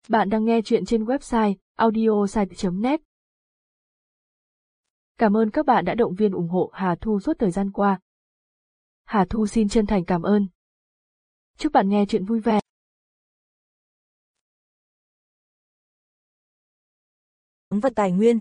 Bạn đang nghe chuyện trên website audiosite.net. Cảm ơn các bạn đã động viên ủng hộ Hà Thu suốt thời gian qua. Hà Thu xin chân thành cảm ơn. Chúc bạn nghe chuyện vui vẻ. Vật tài nguyên.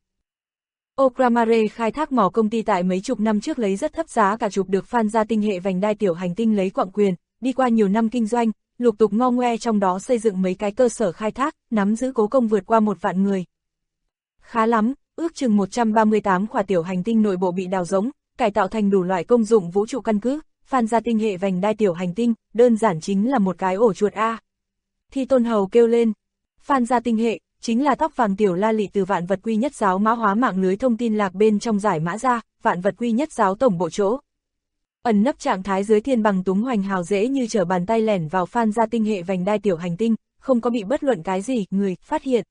Okramare khai thác mỏ công ty tại mấy chục năm trước lấy rất thấp giá cả chụp được Phan gia tinh hệ vành đai tiểu hành tinh lấy quặng quyền, đi qua nhiều năm kinh doanh, lục tục ngo ngoe trong đó xây dựng mấy cái cơ sở khai thác, nắm giữ cố công vượt qua 1 vạn người. Khá lắm, ước chừng 138 khỏa tiểu hành tinh nội bộ bị đào rỗng, cải tạo thành đủ loại công dụng vũ trụ căn cứ, Phan gia tinh hệ vành đai tiểu hành tinh, đơn giản chính là một cái ổ chuột A. Thi Tôn Hầu kêu lên, Phan gia tinh hệ, chính là tóc vàng tiểu la lị từ Vạn Vật Quy Nhất Giáo mã hóa mạng lưới thông tin lạc bên trong giải mã ra, Vạn Vật Quy Nhất Giáo tổng bộ chỗ. Ẩn nấp trạng thái dưới thiên bằng túng hoành hào dễ như trở bàn tay lẻn vào Phan gia tinh hệ vành đai tiểu hành tinh, không có bị bất luận cái gì, người, phát hiện.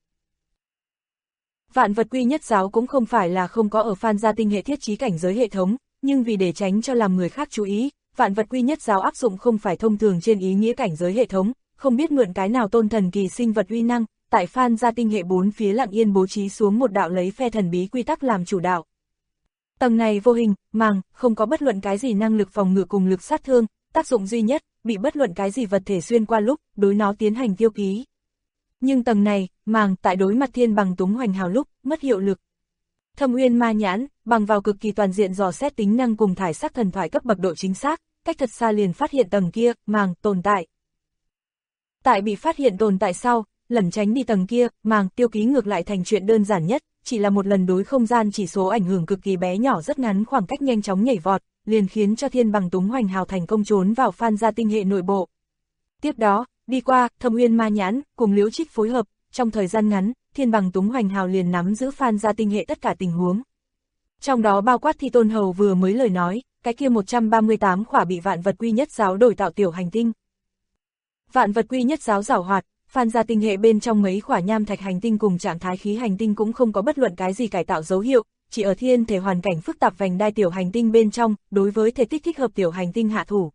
Vạn Vật Quy Nhất Giáo cũng không phải là không có ở Phan gia tinh hệ thiết trí cảnh giới hệ thống, nhưng vì để tránh cho làm người khác chú ý, Vạn Vật Quy Nhất Giáo áp dụng không phải thông thường trên ý nghĩa cảnh giới hệ thống, không biết mượn cái nào tôn thần kỳ sinh vật uy năng, tại Phan gia tinh hệ 4 phía lặng yên bố trí xuống một đạo lấy phe thần bí quy tắc làm chủ đạo. Tầng này vô hình, màng, không có bất luận cái gì năng lực phòng ngự cùng lực sát thương, tác dụng duy nhất, bị bất luận cái gì vật thể xuyên qua lúc, đối nó tiến hành tiêu ký. Nhưng tầng này, màng, tại đối mặt thiên bằng túng hoành hào lúc, mất hiệu lực. Thâm Uyên Ma Nhãn, bằng vào cực kỳ toàn diện dò xét tính năng cùng thải sắc thần thoại cấp bậc độ chính xác, cách thật xa liền phát hiện tầng kia, màng, tồn tại. Tại bị phát hiện tồn tại sau, lẩn tránh đi tầng kia, màng, tiêu ký ngược lại thành chuyện đơn giản nhất, chỉ là một lần đối không gian chỉ số ảnh hưởng cực kỳ bé nhỏ rất ngắn khoảng cách nhanh chóng nhảy vọt, liền khiến cho thiên bằng túng hoành hào thành công trốn vào Phan gia tinh hệ nội bộ. Tiếp đó, đi qua, Thâm Uyên Ma Nhãn, cùng Liễu Trích phối hợp, trong thời gian ngắn, thiên bằng túng hoành hào liền nắm giữ Phan gia tinh hệ tất cả tình huống. Trong đó bao quát Thi Tôn Hầu vừa mới lời nói, cái kia 138 khỏa bị Vạn Vật Quy Nhất Giáo đổi tạo tiểu hành tinh. Vạn Vật Quy Nhất Giáo giảo hoạt, Phan gia tinh hệ bên trong mấy khỏa nham thạch hành tinh cùng trạng thái khí hành tinh cũng không có bất luận cái gì cải tạo dấu hiệu, chỉ ở thiên thể hoàn cảnh phức tạp vành đai tiểu hành tinh bên trong, đối với thể tích thích hợp tiểu hành tinh hạ thủ.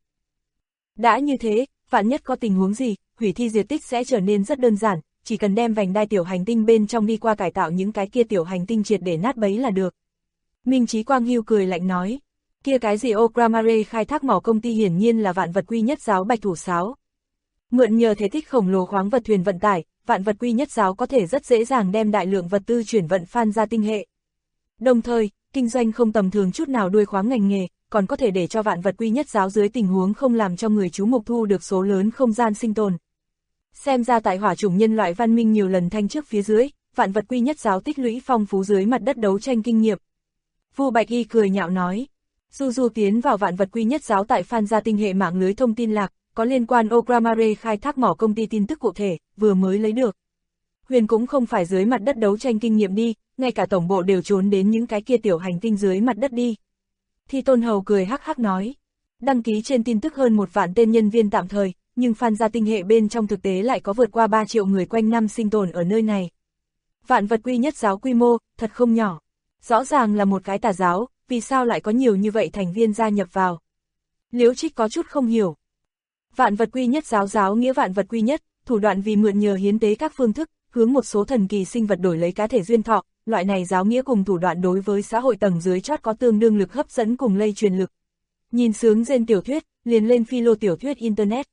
Đã như thế, vạn nhất có tình huống gì, hủy thi diệt tích sẽ trở nên rất đơn giản, chỉ cần đem vành đai tiểu hành tinh bên trong đi qua cải tạo những cái kia tiểu hành tinh triệt để nát bấy là được. Minh Chí Quang Hưu cười lạnh nói, kia cái gì Okramare khai thác mỏ công ty hiển nhiên là Vạn Vật Quy Nhất Giáo bạch thủ sáo. Mượn nhờ thể tích khổng lồ khoáng vật thuyền vận tải, Vạn Vật Quy Nhất Giáo có thể rất dễ dàng đem đại lượng vật tư chuyển vận Phan gia tinh hệ. Đồng thời, kinh doanh không tầm thường chút nào đuôi khoáng ngành nghề, còn có thể để cho Vạn Vật Quy Nhất Giáo dưới tình huống không làm cho người chú mục thu được số lớn không gian sinh tồn. Xem ra tại hỏa chủng nhân loại văn minh nhiều lần thanh trước phía dưới, Vạn Vật Quy Nhất Giáo tích lũy phong phú dưới mặt đất đấu tranh kinh nghiệm. Vu Bạch Y cười nhạo nói, Du tiến vào Vạn Vật Quy Nhất Giáo tại Phan gia tinh hệ mạng lưới thông tin lạc, có liên quan Okramare khai thác mỏ công ty tin tức cụ thể, vừa mới lấy được. Huyền cũng không phải dưới mặt đất đấu tranh kinh nghiệm đi, ngay cả tổng bộ đều trốn đến những cái kia tiểu hành tinh dưới mặt đất đi. Thi Tôn Hầu cười hắc hắc nói, đăng ký trên tin tức hơn 1 vạn tên nhân viên tạm thời, nhưng Phan gia tinh hệ bên trong thực tế lại có vượt qua 3 triệu người quanh năm sinh tồn ở nơi này. Vạn Vật Quy Nhất Giáo quy mô, thật không nhỏ. Rõ ràng là một cái tà giáo, vì sao lại có nhiều như vậy thành viên gia nhập vào. Liễu Trích có chút không hiểu. Vạn Vật Quy Nhất Giáo giáo nghĩa vạn vật quy nhất, thủ đoạn vì mượn nhờ hiến tế các phương thức, hướng một số thần kỳ sinh vật đổi lấy cá thể duyên thọ, loại này giáo nghĩa cùng thủ đoạn đối với xã hội tầng dưới chót có tương đương lực hấp dẫn cùng lây truyền lực. Nhìn sướng trên tiểu thuyết, liền lên philo tiểu thuyết internet.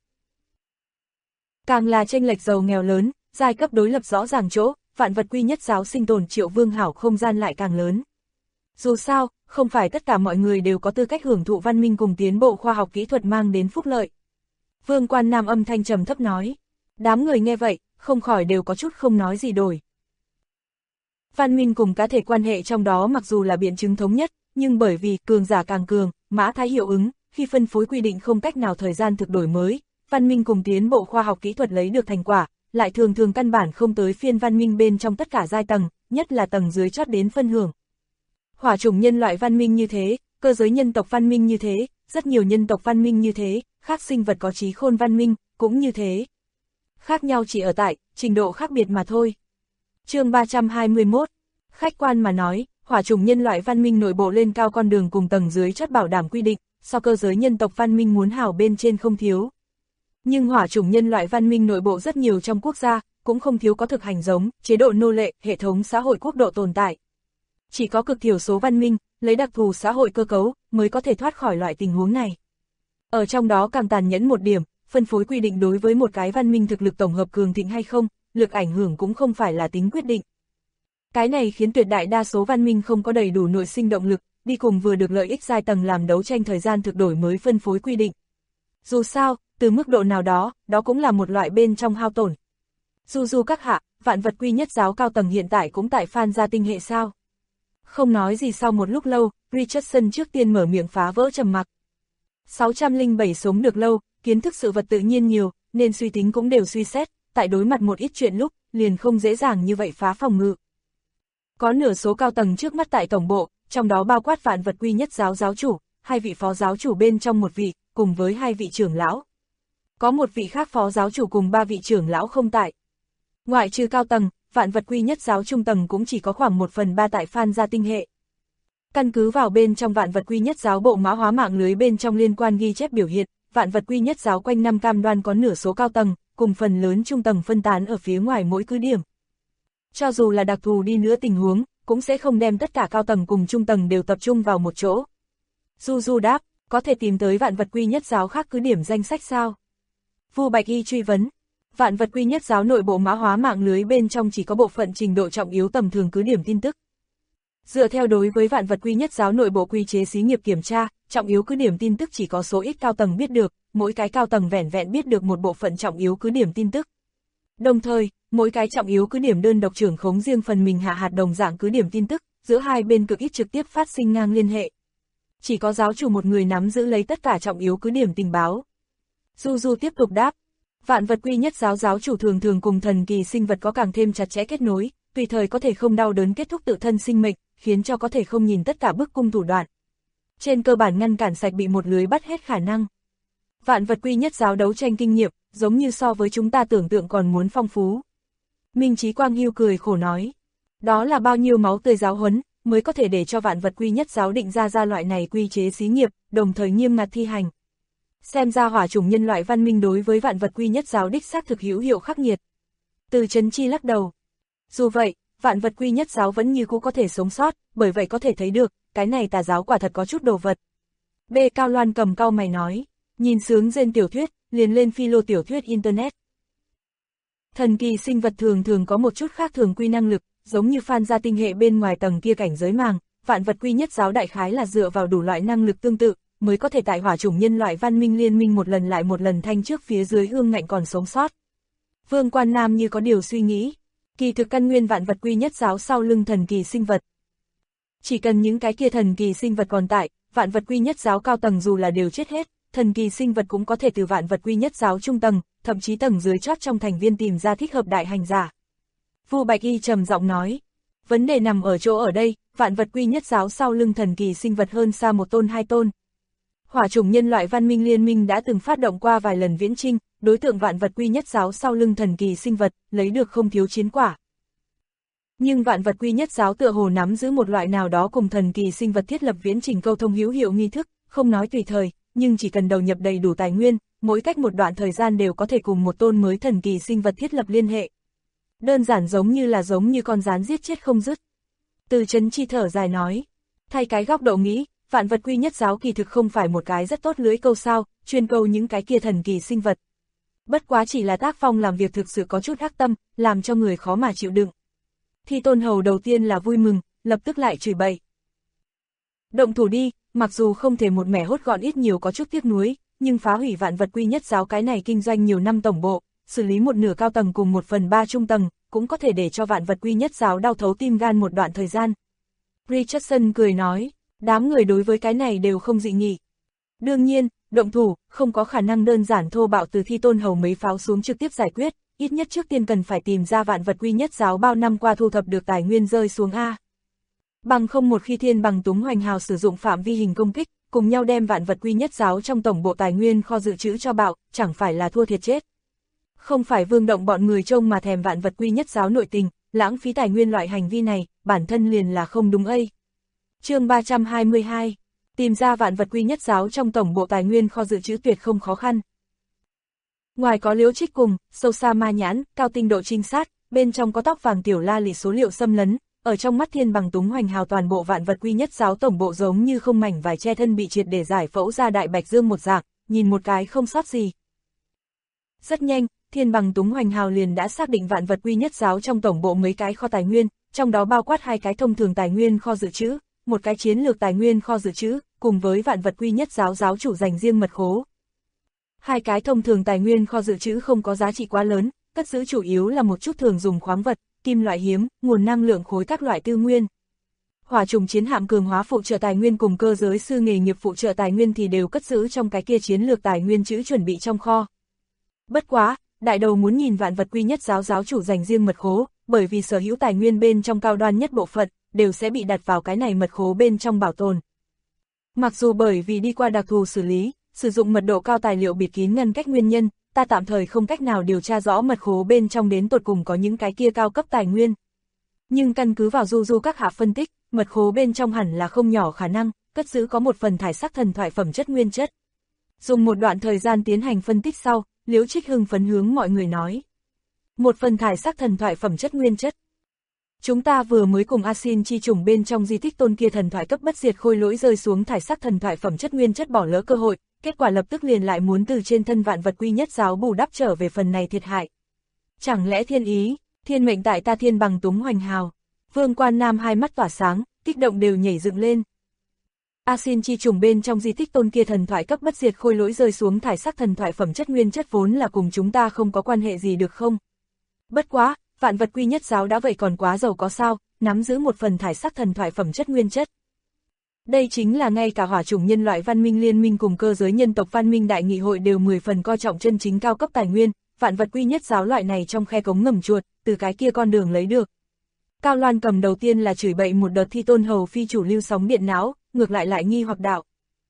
Càng là chênh lệch giàu nghèo lớn, giai cấp đối lập rõ ràng chỗ, Vạn Vật Quy Nhất Giáo sinh tồn triệu vương hảo không gian lại càng lớn. Dù sao, không phải tất cả mọi người đều có tư cách hưởng thụ văn minh cùng tiến bộ khoa học kỹ thuật mang đến phúc lợi. Vương Quan Nam âm thanh trầm thấp nói. Đám người nghe vậy, không khỏi đều có chút không nói gì đổi. Văn minh cùng cá thể quan hệ trong đó mặc dù là biện chứng thống nhất, nhưng bởi vì cường giả càng cường, mã thái hiệu ứng, khi phân phối quy định không cách nào thời gian thực đổi mới, văn minh cùng tiến bộ khoa học kỹ thuật lấy được thành quả, lại thường thường căn bản không tới phiên văn minh bên trong tất cả giai tầng, nhất là tầng dưới chót đến phân hưởng. Hỏa chủng nhân loại văn minh như thế, cơ giới nhân tộc văn minh như thế, rất nhiều nhân tộc văn minh như thế, khác sinh vật có trí khôn văn minh, cũng như thế. Khác nhau chỉ ở tại, trình độ khác biệt mà thôi. Chương 321, khách quan mà nói, hỏa chủng nhân loại văn minh nội bộ lên cao con đường cùng tầng dưới chót bảo đảm quy định, so cơ giới nhân tộc văn minh muốn hảo bên trên không thiếu. Nhưng hỏa chủng nhân loại văn minh nội bộ rất nhiều trong quốc gia, cũng không thiếu có thực hành giống, chế độ nô lệ, hệ thống xã hội quốc độ tồn tại. Chỉ có cực thiểu số văn minh, lấy đặc thù xã hội cơ cấu, mới có thể thoát khỏi loại tình huống này. Ở trong đó càng tàn nhẫn một điểm, phân phối quy định đối với một cái văn minh thực lực tổng hợp cường thịnh hay không, lực ảnh hưởng cũng không phải là tính quyết định. Cái này khiến tuyệt đại đa số văn minh không có đầy đủ nội sinh động lực, đi cùng vừa được lợi ích giai tầng làm đấu tranh thời gian thực đổi mới phân phối quy định. Dù sao, từ mức độ nào đó, đó cũng là một loại bên trong hao tổn. Du các hạ, vạn vật quy nhất giáo cao tầng hiện tại cũng tại Phan gia tinh hệ sao? Không nói gì sau một lúc lâu, Richardson trước tiên mở miệng phá vỡ trầm mặc. 607 sống được lâu, kiến thức sự vật tự nhiên nhiều, nên suy tính cũng đều suy xét, tại đối mặt một ít chuyện lúc, liền không dễ dàng như vậy phá phòng ngự. Có nửa số cao tầng trước mắt tại tổng bộ, trong đó bao quát vạn vật quy nhất giáo giáo chủ, 2 vị phó giáo chủ bên trong một vị, cùng với 2 vị trưởng lão. Có một vị khác phó giáo chủ cùng 3 vị trưởng lão không tại. Ngoại trừ cao tầng, vạn vật quy nhất giáo trung tầng cũng chỉ có khoảng 1/3 tại Phan gia tinh hệ. Căn cứ vào bên trong vạn vật quy nhất giáo bộ mã hóa mạng lưới bên trong liên quan ghi chép biểu hiện, vạn vật quy nhất giáo quanh năm cam đoan có nửa số cao tầng, cùng phần lớn trung tầng phân tán ở phía ngoài mỗi cứ điểm. Cho dù là đặc thù đi nữa tình huống, cũng sẽ không đem tất cả cao tầng cùng trung tầng đều tập trung vào một chỗ. Du đáp, có thể tìm tới vạn vật quy nhất giáo khác cứ điểm danh sách sao? Vu Bạch Y truy vấn. Vạn vật quy nhất giáo nội bộ mã hóa mạng lưới bên trong chỉ có bộ phận trình độ trọng yếu tầm thường cứ điểm tin tức. Dựa theo đối với vạn vật quy nhất giáo nội bộ quy chế xí nghiệp kiểm tra, trọng yếu cứ điểm tin tức chỉ có số ít cao tầng biết được, mỗi cái cao tầng vẻn vẹn biết được một bộ phận trọng yếu cứ điểm tin tức. Đồng thời, mỗi cái trọng yếu cứ điểm đơn độc trưởng khống riêng phần mình hạ hạt đồng dạng cứ điểm tin tức, giữa hai bên cực ít trực tiếp phát sinh ngang liên hệ. Chỉ có giáo chủ một người nắm giữ lấy tất cả trọng yếu cứ điểm tình báo. Du tiếp tục đáp. Vạn vật quy nhất giáo giáo chủ thường thường cùng thần kỳ sinh vật có càng thêm chặt chẽ kết nối, tùy thời có thể không đau đớn kết thúc tự thân sinh mệnh, khiến cho có thể không nhìn tất cả bức cung thủ đoạn. Trên cơ bản ngăn cản sạch bị một lưới bắt hết khả năng. Vạn vật quy nhất giáo đấu tranh kinh nghiệm, giống như so với chúng ta tưởng tượng còn muốn phong phú. Minh Chí Quang Hưu cười khổ nói. Đó là bao nhiêu máu tươi giáo huấn, mới có thể để cho vạn vật quy nhất giáo định ra loại này quy chế xí nghiệp, đồng thời nghiêm ngặt thi hành. Xem ra hỏa chủng nhân loại văn minh đối với vạn vật quy nhất giáo đích xác thực hữu hiệu khắc nghiệt. Từ Chấn Chi lắc đầu. Dù vậy, vạn vật quy nhất giáo vẫn như cũ có thể sống sót, bởi vậy có thể thấy được, cái này tà giáo quả thật có chút đồ vật. B. Cao Loan cầm cau mày nói, nhìn sướng rên tiểu thuyết, liền lên philo tiểu thuyết Internet. Thần kỳ sinh vật thường thường có một chút khác thường quy năng lực, giống như Phan gia tinh hệ bên ngoài tầng kia cảnh giới màng, vạn vật quy nhất giáo đại khái là dựa vào đủ loại năng lực tương tự, mới có thể tại hỏa chủng nhân loại văn minh liên minh một lần lại một lần thanh trước phía dưới ương ngạnh còn sống sót. Vương Quan Nam như có điều suy nghĩ, kỳ thực căn nguyên vạn vật quy nhất giáo sau lưng thần kỳ sinh vật. Chỉ cần những cái kia thần kỳ sinh vật còn tại, vạn vật quy nhất giáo cao tầng dù là đều chết hết, thần kỳ sinh vật cũng có thể từ vạn vật quy nhất giáo trung tầng, thậm chí tầng dưới chót trong thành viên tìm ra thích hợp đại hành giả. Vu Bạch Y trầm giọng nói, vấn đề nằm ở chỗ ở đây, vạn vật quy nhất giáo sau lưng thần kỳ sinh vật hơn xa một tôn hai tôn. Hỏa chủng nhân loại văn minh liên minh đã từng phát động qua vài lần viễn chinh, đối tượng vạn vật quy nhất giáo sau lưng thần kỳ sinh vật, lấy được không thiếu chiến quả. Nhưng vạn vật quy nhất giáo tựa hồ nắm giữ một loại nào đó cùng thần kỳ sinh vật thiết lập viễn trình câu thông hữu hiệu nghi thức, không nói tùy thời, nhưng chỉ cần đầu nhập đầy đủ tài nguyên, mỗi cách một đoạn thời gian đều có thể cùng một tôn mới thần kỳ sinh vật thiết lập liên hệ. Đơn giản giống như con gián giết chết không dứt. Từ Chấn Chi thở dài nói, thay cái góc độ nghĩ, vạn vật quy nhất giáo kỳ thực không phải một cái rất tốt lưới câu sao, chuyên câu những cái kia thần kỳ sinh vật. Bất quá chỉ là tác phong làm việc thực sự có chút ác tâm, làm cho người khó mà chịu đựng. Thi Tôn Hầu đầu tiên là vui mừng, lập tức lại chửi bậy. Động thủ đi, mặc dù không thể một mẻ hốt gọn ít nhiều có chút tiếc nuối, nhưng phá hủy vạn vật quy nhất giáo cái này kinh doanh nhiều năm tổng bộ, xử lý một nửa cao tầng cùng 1/3 trung tầng, cũng có thể để cho vạn vật quy nhất giáo đau thấu tim gan một đoạn thời gian. Richardson cười nói, đám người đối với cái này đều không dị nghị. Đương nhiên, động thủ, không có khả năng đơn giản thô bạo từ Thi Tôn Hầu mấy pháo xuống trực tiếp giải quyết, ít nhất trước tiên cần phải tìm ra vạn vật quy nhất giáo bao năm qua thu thập được tài nguyên rơi xuống A. Bằng không một khi Thiên Bằng Túng Hoành Hào sử dụng phạm vi hình công kích, cùng nhau đem vạn vật quy nhất giáo trong tổng bộ tài nguyên kho dự trữ cho bạo, chẳng phải là thua thiệt chết. Không phải Vương Động bọn người trông mà thèm vạn vật quy nhất giáo nội tình, lãng phí tài nguyên loại hành vi này, bản thân liền là không đúng ây. Chương 322, tìm ra vạn vật quy nhất giáo trong tổng bộ tài nguyên kho dự trữ tuyệt không khó khăn. Ngoài có Liễu Trích cùng, sâu xa ma nhãn, cao tinh độ trinh sát, bên trong có tóc vàng tiểu la lị số liệu xâm lấn, ở trong mắt Thiên Bằng Túng Hoành Hào toàn bộ vạn vật quy nhất giáo tổng bộ giống như không mảnh vải che thân bị triệt để giải phẫu ra đại bạch dương một dạng, nhìn một cái không sót gì. Rất nhanh, Thiên Bằng Túng Hoành Hào liền đã xác định vạn vật quy nhất giáo trong tổng bộ mấy cái kho tài nguyên, trong đó bao quát 2 cái thông thường tài nguyên kho dự trữ, một cái chiến lược tài nguyên kho dự trữ, cùng với vạn vật quy nhất giáo giáo chủ dành riêng mật khố. 2 cái thông thường tài nguyên kho dự trữ không có giá trị quá lớn, cất giữ chủ yếu là một chút thường dùng khoáng vật, kim loại hiếm, nguồn năng lượng khối các loại tư nguyên. Hỏa trùng chiến hạm cường hóa phụ trợ tài nguyên cùng cơ giới sư nghề nghiệp phụ trợ tài nguyên thì đều cất giữ trong cái kia chiến lược tài nguyên trữ chuẩn bị trong kho. Bất quá, đại đầu muốn nhìn vạn vật quy nhất giáo giáo chủ dành riêng mật khố, bởi vì sở hữu tài nguyên bên trong cao đoan nhất bộ phận, đều sẽ bị đặt vào cái này mật khố bên trong bảo tồn. Mặc dù bởi vì đi qua đặc thù xử lý, sử dụng mật độ cao tài liệu bịt kín ngăn cách nguyên nhân, ta tạm thời không cách nào điều tra rõ mật khố bên trong đến tột cùng có những cái kia cao cấp tài nguyên. Nhưng căn cứ vào du các hạ phân tích, mật khố bên trong hẳn là không nhỏ khả năng, cất giữ có một phần thải sắc thần thoại phẩm chất nguyên chất. Dùng một đoạn thời gian tiến hành phân tích sau, Liễu Trích hưng phấn hướng mọi người nói. Một phần thải sắc thần thoại phẩm chất nguyên chất. Chúng ta vừa mới cùng Asin chi trùng bên trong di tích tôn kia thần thoại cấp bất diệt khôi lỗi rơi xuống thải sắc thần thoại phẩm chất nguyên chất bỏ lỡ cơ hội, kết quả lập tức liền lại muốn từ trên thân vạn vật quy nhất giáo bù đắp trở về phần này thiệt hại. Chẳng lẽ thiên ý, thiên mệnh tại ta Thiên Bằng Túng Hoành Hào. Vương Quan Nam hai mắt tỏa sáng, kích động đều nhảy dựng lên. Asin chi trùng bên trong di tích tôn kia thần thoại cấp bất diệt khôi lỗi rơi xuống thải sắc thần thoại phẩm chất nguyên chất vốn là cùng chúng ta không có quan hệ gì được không? Bất quá, vạn vật quy nhất giáo đã vậy còn quá giàu có sao, nắm giữ một phần thải sắc thần thoại phẩm chất nguyên chất. Đây chính là ngay cả hỏa chủng nhân loại văn minh liên minh cùng cơ giới nhân tộc văn minh đại nghị hội đều 10 phần coi trọng chân chính cao cấp tài nguyên, vạn vật quy nhất giáo loại này trong khe cống ngầm chuột, từ cái kia con đường lấy được. Cao Loan cầm đầu tiên là chửi bậy một đợt thi tôn hầu phi chủ lưu sóng điện não, ngược lại nghi hoặc đạo.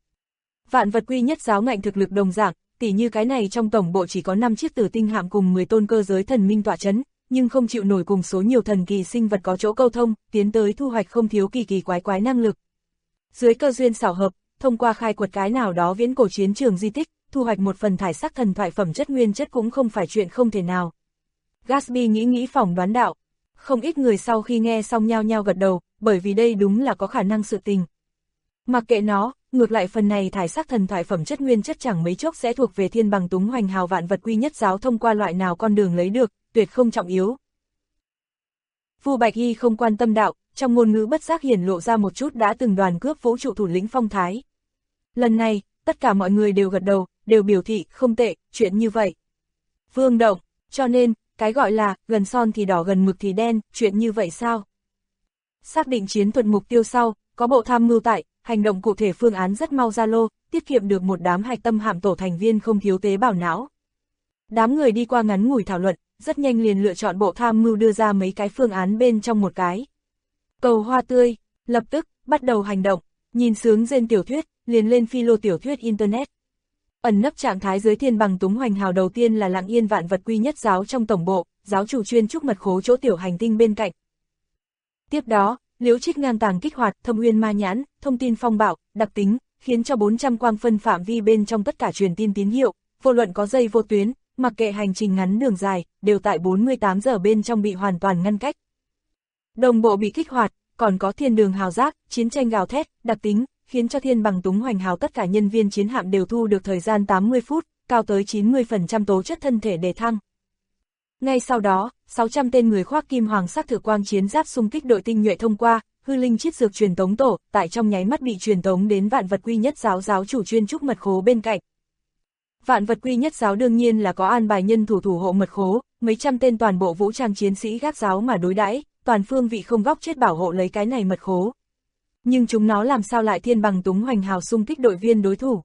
Vạn vật quy nhất giáo ngạnh thực lực đồng dạng, tỉ như cái này trong tổng bộ chỉ có 5 chiếc tử tinh hạm cùng 10 tôn cơ giới thần minh tọa chấn, nhưng không chịu nổi cùng số nhiều thần kỳ sinh vật có chỗ câu thông, tiến tới thu hoạch không thiếu kỳ quái năng lực. Dưới cơ duyên xảo hợp, thông qua khai quật cái nào đó viễn cổ chiến trường di tích, thu hoạch một phần thải sắc thần thoại phẩm chất nguyên chất cũng không phải chuyện không thể nào. Gatsby nghĩ phỏng đoán đạo. Không ít người sau khi nghe xong nhao nhao gật đầu, bởi vì đây đúng là có khả năng sự tình. Mặc kệ nó, ngược lại phần này thải sắc thần thoại phẩm chất nguyên chất chẳng mấy chốc sẽ thuộc về Thiên Bằng Túng Hoành Hào vạn vật quy nhất giáo thông qua loại nào con đường lấy được, tuyệt không trọng yếu. Vu Bạch Hy không quan tâm đạo, trong ngôn ngữ bất giác hiển lộ ra một chút đã từng đoàn cướp vũ trụ thủ lĩnh phong thái. Lần này, tất cả mọi người đều gật đầu, đều biểu thị không tệ, chuyện như vậy. Vương Động, cho nên, cái gọi là gần son thì đỏ gần mực thì đen, chuyện như vậy sao? Xác định chiến thuật mục tiêu sau, có bộ tham mưu tại, hành động cụ thể phương án rất mau ra lô, tiết kiệm được một đám hạch tâm hạm tổ thành viên không thiếu tế bào não. Đám người đi qua ngắn ngủi thảo luận, rất nhanh liền lựa chọn bộ tham mưu đưa ra mấy cái phương án bên trong một cái. Cầu hoa tươi, lập tức, bắt đầu hành động, nhìn sướng rên tiểu thuyết, liền lên phi lô tiểu thuyết Internet. Ẩn nấp trạng thái dưới Thiên Bằng Túng Hoành Hào đầu tiên là Lặng Yên vạn vật quy nhất giáo trong tổng bộ, giáo chủ chuyên trúc mật khố chỗ tiểu hành tinh bên cạnh. Tiếp đó, Liễu Trích ngang tàng kích hoạt Thâm Uyên Ma Nhãn, thông tin phong bạo, đặc tính, khiến cho 400 quang phân phạm vi bên trong tất cả truyền tin tín hiệu, vô luận có dây vô tuyến, mặc kệ hành trình ngắn đường dài, đều tại 48 giờ bên trong bị hoàn toàn ngăn cách. Đồng bộ bị kích hoạt, còn có thiên đường hào giác, chiến tranh gào thét, đặc tính, khiến cho Thiên Bằng Túng Hoành Hào tất cả nhân viên chiến hạm đều thu được thời gian 80 phút, cao tới 90% tố chất thân thể đề thăng. Ngay sau đó, 600 tên người khoác kim hoàng sắc thử quang chiến giáp xung kích đội tinh nhuệ thông qua, hư linh chiết dược truyền tống tổ, tại trong nháy mắt bị truyền tống đến vạn vật quy nhất giáo giáo chủ chuyên trúc mật khố bên cạnh. Vạn vật quy nhất giáo đương nhiên là có an bài nhân thủ hộ mật khố, mấy trăm tên toàn bộ vũ trang chiến sĩ gác giáo mà đối đãi, toàn phương vị không góc chết bảo hộ lấy cái này mật khố. Nhưng chúng nó làm sao lại Thiên Bằng Túng Hoành Hào xung kích đội viên đối thủ?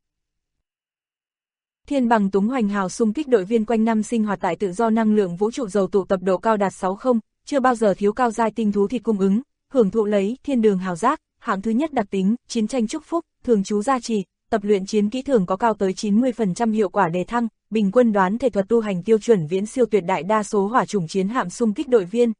Thiên Bằng Túng Hoành Hào xung kích đội viên quanh năm sinh hoạt tại tự do năng lượng vũ trụ dầu tụ tập độ cao đạt 60, chưa bao giờ thiếu cao giai tinh thú thịt cung ứng, hưởng thụ lấy thiên đường hào giác, hạng thứ nhất đặc tính, chiến tranh chúc phúc, thường trú gia trì, tập luyện chiến kỹ thường có cao tới 90% hiệu quả đề thăng, bình quân đoán thể thuật tu hành tiêu chuẩn viễn siêu tuyệt đại đa số hỏa chủng chiến hạm xung kích đội viên.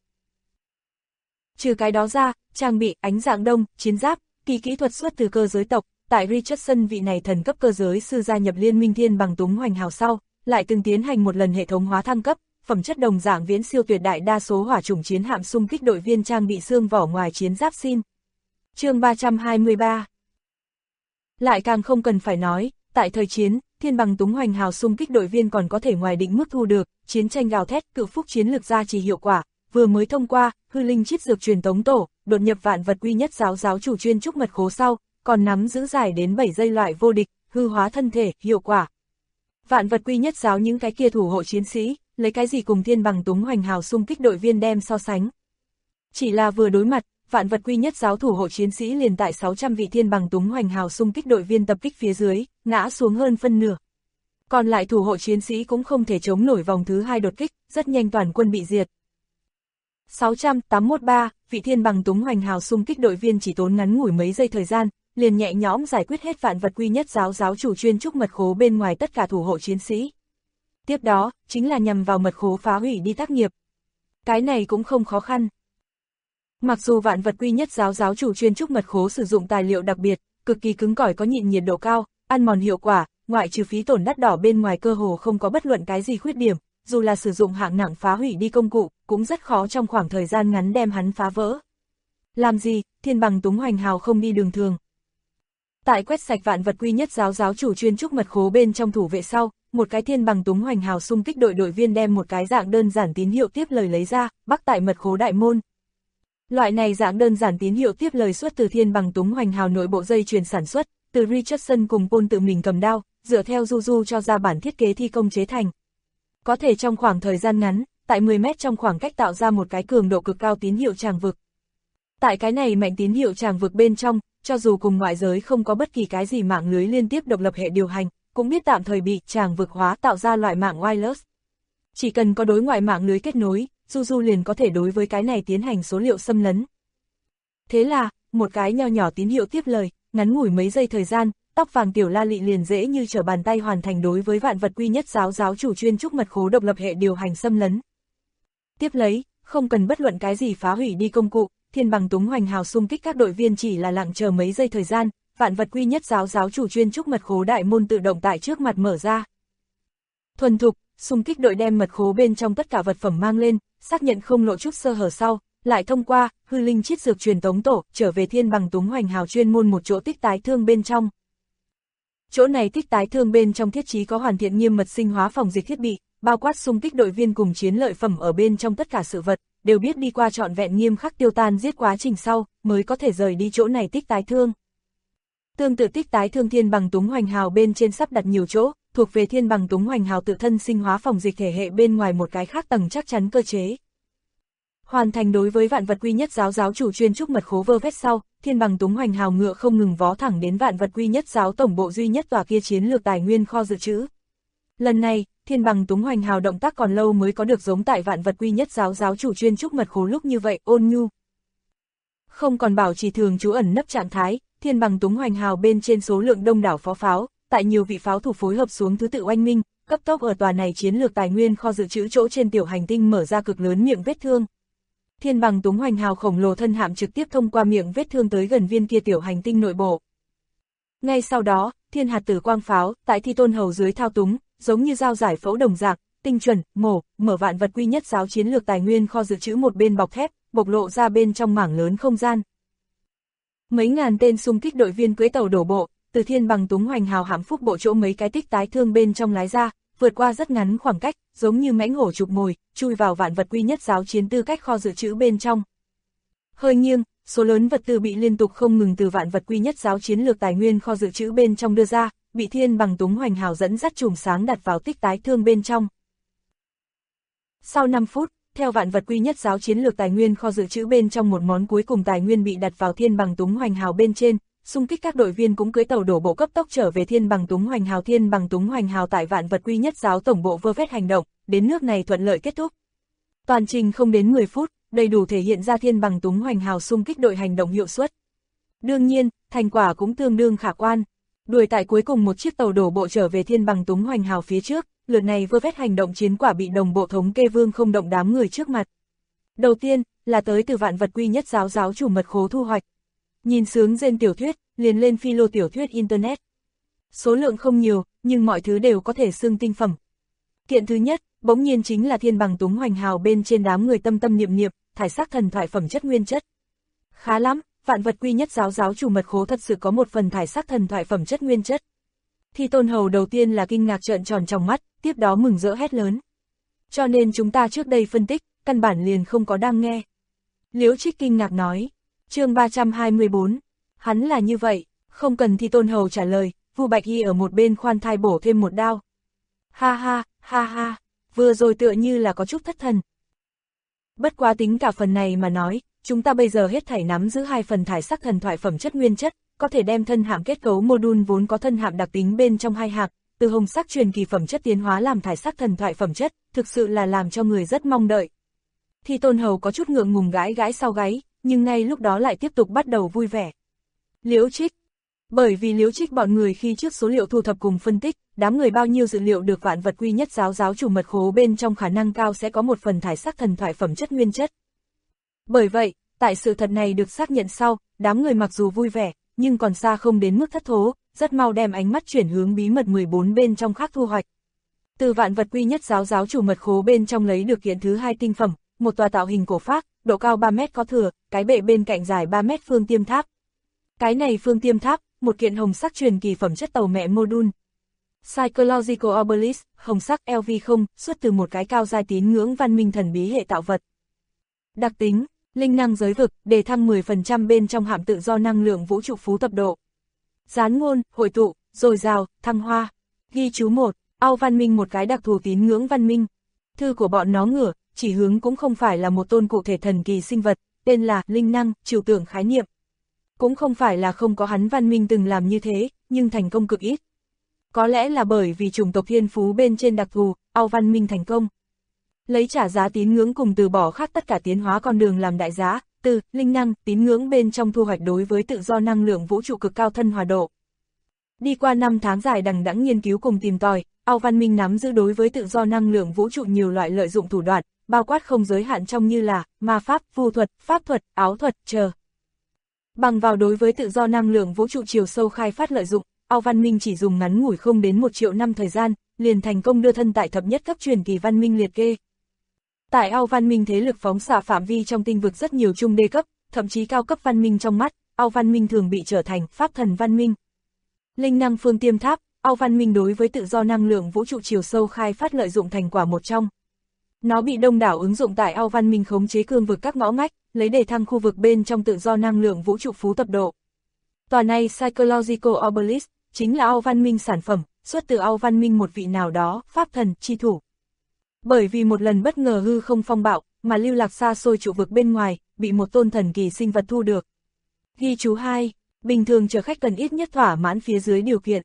Trừ cái đó ra, trang bị ánh dạng đông, chiến giáp, kỳ kỹ thuật xuất từ cơ giới tộc, tại Richardson vị này thần cấp cơ giới sư gia nhập liên minh Thiên Bằng Túng Hoành Hào sau, lại từng tiến hành một lần hệ thống hóa thăng cấp, phẩm chất đồng dạng viễn siêu tuyệt đại đa số hỏa chủng chiến hạm xung kích đội viên trang bị xương vỏ ngoài chiến giáp xin. Chương 323. Lại càng không cần phải nói, tại thời chiến, Thiên Bằng Túng Hoành Hào xung kích đội viên còn có thể ngoài định mức thu được, chiến tranh gào thét, cự phúc chiến lược gia trì hiệu quả, vừa mới thông qua, hư linh chiết dược truyền tống tổ, đột nhập vạn vật quy nhất giáo chủ chuyên trúc mật khố sau, còn nắm giữ dài đến 7 giây loại vô địch, hư hóa thân thể, hiệu quả. Vạn vật quy nhất giáo những cái kia thủ hộ chiến sĩ, lấy cái gì cùng Thiên Bằng Túng Hoành Hào xung kích đội viên đem so sánh. Chỉ là vừa đối mặt, vạn vật quy nhất giáo thủ hộ chiến sĩ liền tại 600 vị Thiên Bằng Túng Hoành Hào xung kích đội viên tập kích phía dưới, ngã xuống hơn phân nửa. Còn lại thủ hộ chiến sĩ cũng không thể chống nổi vòng thứ 2 đột kích, rất nhanh toàn quân bị diệt. 600-813, vị Thiên Bằng Túng Hoành Hào xung kích đội viên chỉ tốn ngắn ngủi mấy giây thời gian, liền nhẹ nhõm giải quyết hết vạn vật quy nhất giáo chủ chuyên trúc mật khố bên ngoài tất cả thủ hộ chiến sĩ. Tiếp đó, chính là nhằm vào mật khố phá hủy đi tác nghiệp. Cái này cũng không khó khăn. Mặc dù vạn vật quy nhất giáo chủ chuyên trúc mật khố sử dụng tài liệu đặc biệt, cực kỳ cứng cỏi có nhịn nhiệt độ cao, ăn mòn hiệu quả, ngoại trừ phí tổn đắt đỏ bên ngoài cơ hồ không có bất luận cái gì khuyết điểm, dù là sử dụng hạng nặng phá hủy đi công cụ, cũng rất khó trong khoảng thời gian ngắn đem hắn phá vỡ. Làm gì, Thiên Bằng Túng Hoành Hào không đi đường thường. Tại quét sạch vạn vật quy nhất giáo chủ chuyên trúc mật khố bên trong thủ vệ sau, một cái Thiên Bằng Túng Hoành Hào xung kích đội viên đem một cái dạng đơn giản tín hiệu tiếp lời lấy ra, bắc tại mật khố đại môn. Loại này dạng đơn giản tín hiệu tiếp lời xuất từ Thiên Bằng Túng Hoành Hào nội bộ dây chuyền sản xuất, từ Richardson cùng Paul tự mình cầm đao, dựa theo Juju cho ra bản thiết kế thi công chế thành. Có thể trong khoảng thời gian ngắn, tại 10 mét trong khoảng cách tạo ra một cái cường độ cực cao tín hiệu tràng vực. Tại cái này mạnh tín hiệu tràng vực bên trong, cho dù cùng ngoại giới không có bất kỳ cái gì mạng lưới liên tiếp độc lập hệ điều hành, cũng biết tạm thời bị tràng vực hóa tạo ra loại mạng wireless. Chỉ cần có đối ngoại mạng lưới kết nối, Juju liền có thể đối với cái này tiến hành số liệu xâm lấn. Thế là, một cái nho nhỏ tín hiệu tiếp lời, ngắn ngủi mấy giây thời gian, tóc vàng tiểu La Lị liền dễ như trở bàn tay hoàn thành đối với vạn vật quy nhất giáo chủ chuyên trúc mật khố độc lập hệ điều hành xâm lấn. Tiếp lấy, không cần bất luận cái gì phá hủy đi công cụ, Thiên Bằng Túng Hoành Hào xung kích các đội viên chỉ là lặng chờ mấy giây thời gian, vạn vật quy nhất giáo chủ chuyên trúc mật khố đại môn tự động tại trước mặt mở ra. Thuần thục, xung kích đội đem mật khố bên trong tất cả vật phẩm mang lên, xác nhận không lộ chút sơ hở sau, lại thông qua hư linh chiết dược truyền tống tổ trở về Thiên Bằng Túng Hoành Hào chuyên môn một chỗ tích tái thương bên trong. Chỗ này tích tái thương bên trong thiết trí có hoàn thiện nghiêm mật sinh hóa phòng dịch thiết bị, bao quát xung kích đội viên cùng chiến lợi phẩm ở bên trong tất cả sự vật, đều biết đi qua trọn vẹn nghiêm khắc tiêu tan giết quá trình sau, mới có thể rời đi chỗ này tích tái thương. Tương tự tích tái thương Thiên Bằng Túng Hoành Hào bên trên sắp đặt nhiều chỗ, thuộc về Thiên Bằng Túng Hoành Hào tự thân sinh hóa phòng dịch thể hệ bên ngoài một cái khác tầng chắc chắn cơ chế. Hoàn thành đối với vạn vật quy nhất giáo chủ chuyên trúc mật khố vơ vét sau, Thiên Bằng Túng Hoành Hào ngựa không ngừng vó thẳng đến vạn vật quy nhất giáo tổng bộ duy nhất tòa kia chiến lược tài nguyên kho dự trữ. Lần này, Thiên Bằng Túng Hoành Hào động tác còn lâu mới có được giống tại vạn vật quy nhất giáo chủ chuyên trúc mật khố lúc như vậy, ôn nhu. Không còn bảo trì thường trú ẩn nấp trạng thái, Thiên Bằng Túng Hoành Hào bên trên số lượng đông đảo phó pháo, tại nhiều vị pháo thủ phối hợp xuống thứ tự oanh minh, cấp tốc ở tòa này chiến lược tài nguyên kho dự trữ chỗ trên tiểu hành tinh mở ra cực lớn miệng vết thương. Thiên Bằng Túng Hoành Hào khổng lồ thân hạm trực tiếp thông qua miệng vết thương tới gần viên kia tiểu hành tinh nội bộ. Ngay sau đó, thiên hạt tử quang pháo, tại Thi Tôn Hầu dưới thao túng, giống như dao giải phẫu đồng dạng, tinh chuẩn, mở vạn vật quy nhất giáo chiến lược tài nguyên kho dự trữ một bên bọc thép, bộc lộ ra bên trong mảng lớn không gian. Mấy ngàn tên xung kích đội viên cưỡi tàu đổ bộ, từ Thiên Bằng Túng Hoành Hào hãm phúc bộ chỗ mấy cái tích tái thương bên trong lái ra, vượt qua rất ngắn khoảng cách, giống như mãnh hổ chụp mồi, chui vào vạn vật quy nhất giáo chiến tư cách kho dự trữ bên trong. Hơi nghiêng, số lớn vật tư bị liên tục không ngừng từ vạn vật quy nhất giáo chiến lược tài nguyên kho dự trữ bên trong đưa ra, bị Thiên Bằng Túng Hoành Hào dẫn dắt chùm sáng đặt vào tích tái thương bên trong. Sau 5 phút, theo vạn vật quy nhất giáo chiến lược tài nguyên kho dự trữ bên trong một món cuối cùng tài nguyên bị đặt vào Thiên Bằng Túng Hoành Hào bên trên, xung kích các đội viên cũng cưỡi tàu đổ bộ cấp tốc trở về Thiên Bằng Túng Hoành Hào. Thiên Bằng Túng Hoành Hào tại vạn vật quy nhất giáo tổng bộ vơ vét hành động, đến nước này thuận lợi kết thúc. Toàn trình không đến 10 phút, đầy đủ thể hiện ra Thiên Bằng Túng Hoành Hào xung kích đội hành động hiệu suất. Đương nhiên, thành quả cũng tương đương khả quan. Đuổi tại cuối cùng một chiếc tàu đổ bộ trở về Thiên Bằng Túng Hoành Hào phía trước, lượt này vơ vét hành động chiến quả bị đồng bộ thống kê vương không động đám người trước mặt. Đầu tiên, là tới từ vạn vật quy nhất giáo chủ mật khố thu hoạch. Nhìn sướng rên tiểu thuyết, liền lên philo tiểu thuyết Internet. Số lượng không nhiều, nhưng mọi thứ đều có thể xưng tinh phẩm. Kiện thứ nhất, bỗng nhiên chính là thiên bằng túng hoành hào bên trên đám người tâm tâm niệm niệm, thải sắc thần thoại phẩm chất nguyên chất. Khá lắm, vạn vật quy nhất giáo giáo chủ mật khố thật sự có một phần thải sắc thần thoại phẩm chất nguyên chất. Thi Tôn Hầu đầu tiên là kinh ngạc trợn tròn trong mắt, tiếp đó mừng rỡ hét lớn. Cho nên chúng ta trước đây phân tích, căn bản liền không có đang nghe. Liễu Trích kinh ngạc nói, chương 324, hắn là như vậy, không cần Thi Tôn Hầu trả lời, Vu Bạch Y ở một bên khoan thai bổ thêm một đao. Ha ha, vừa rồi tựa như là có chút thất thần. Bất quá tính cả phần này mà nói, chúng ta bây giờ hết thảy nắm giữ 2 phần thải sắc thần thoại phẩm chất nguyên chất, có thể đem thân hạm kết cấu module vốn có thân hạm đặc tính bên trong 2 hạng, từ hồng sắc truyền kỳ phẩm chất tiến hóa làm thải sắc thần thoại phẩm chất, thực sự là làm cho người rất mong đợi. Thi Tôn Hầu có chút ngượng ngùng gãi gãi sau gáy, nhưng ngay lúc đó lại tiếp tục bắt đầu vui vẻ. Liễu Trích. Bởi vì Liễu Trích bọn người khi trước số liệu thu thập cùng phân tích, đám người bao nhiêu dữ liệu được vạn vật quy nhất giáo giáo chủ mật khố bên trong khả năng cao sẽ có một phần thải sắc thần thoại phẩm chất nguyên chất. Bởi vậy, tại sự thật này được xác nhận sau, đám người mặc dù vui vẻ, nhưng còn xa không đến mức thất thố, rất mau đem ánh mắt chuyển hướng bí mật 14 bên trong khác thu hoạch. Từ vạn vật quy nhất giáo giáo chủ mật khố bên trong lấy được kiện thứ 2 tinh phẩm, một tòa tạo hình cổ phác, độ cao 3 mét có thừa, cái bệ bên cạnh dài 3 mét phương tiêm tháp. Cái này phương tiêm tháp, một kiện hồng sắc truyền kỳ phẩm chất tàu mẹ module. Psychological Obelisk, hồng sắc LV0, xuất từ một cái cao giai tín ngưỡng văn minh thần bí hệ tạo vật. Đặc tính, linh năng giới vực, đề thăng 10% bên trong hạm tự do năng lượng vũ trụ phú tập độ. Gián ngôn, hội tụ, dồi dào, thăng hoa. Ghi chú 1, Ao văn minh một cái đặc thù tín ngưỡng văn minh. Thư của bọn nó ngửa, chỉ hướng cũng không phải là một tôn cụ thể thần kỳ sinh vật, tên là linh năng, trừu tượng khái niệm. Cũng không phải là không có hắn văn minh từng làm như thế, nhưng thành công cực ít. Có lẽ là bởi vì chủng tộc thiên phú bên trên đặc thù, Ao văn minh thành công. Lấy trả giá tín ngưỡng cùng từ bỏ khác tất cả tiến hóa con đường làm đại giá, từ linh năng, tín ngưỡng bên trong thu hoạch đối với tự do năng lượng vũ trụ cực cao thân hòa độ. Đi qua 5 tháng dài đằng đẵng nghiên cứu cùng tìm tòi, Ao văn minh nắm giữ đối với tự do năng lượng vũ trụ nhiều loại lợi dụng thủ đoạn, bao quát không giới hạn trong như là ma pháp, phù thuật, pháp thuật, áo thuật, chờ. Bằng vào đối với tự do năng lượng vũ trụ chiều sâu khai phát lợi dụng, Ao văn minh chỉ dùng ngắn ngủi không đến 1 triệu năm thời gian, liền thành công đưa thân tại thập nhất cấp truyền kỳ văn minh liệt kê. Tại Ao văn minh thế lực phóng xạ phạm vi trong tinh vực rất nhiều trung đê cấp, thậm chí cao cấp văn minh trong mắt, Ao văn minh thường bị trở thành pháp thần văn minh. Linh năng phương tiêm tháp, Ao văn minh đối với tự do năng lượng vũ trụ chiều sâu khai phát lợi dụng thành quả một trong. Nó bị đông đảo ứng dụng tại Ao văn minh khống chế cương vực các ngõ ngách, lấy để thăng khu vực bên trong tự do năng lượng vũ trụ phú tập độ. Tòa này Psychological Obelisk chính là Ao văn minh sản phẩm, xuất từ Ao văn minh một vị nào đó, pháp thần, chi thủ. Bởi vì một lần bất ngờ hư không phong bạo, mà lưu lạc xa xôi trụ vực bên ngoài, bị một tôn thần kỳ sinh vật thu được. Ghi chú 2, bình thường chở khách cần ít nhất thỏa mãn phía dưới điều kiện.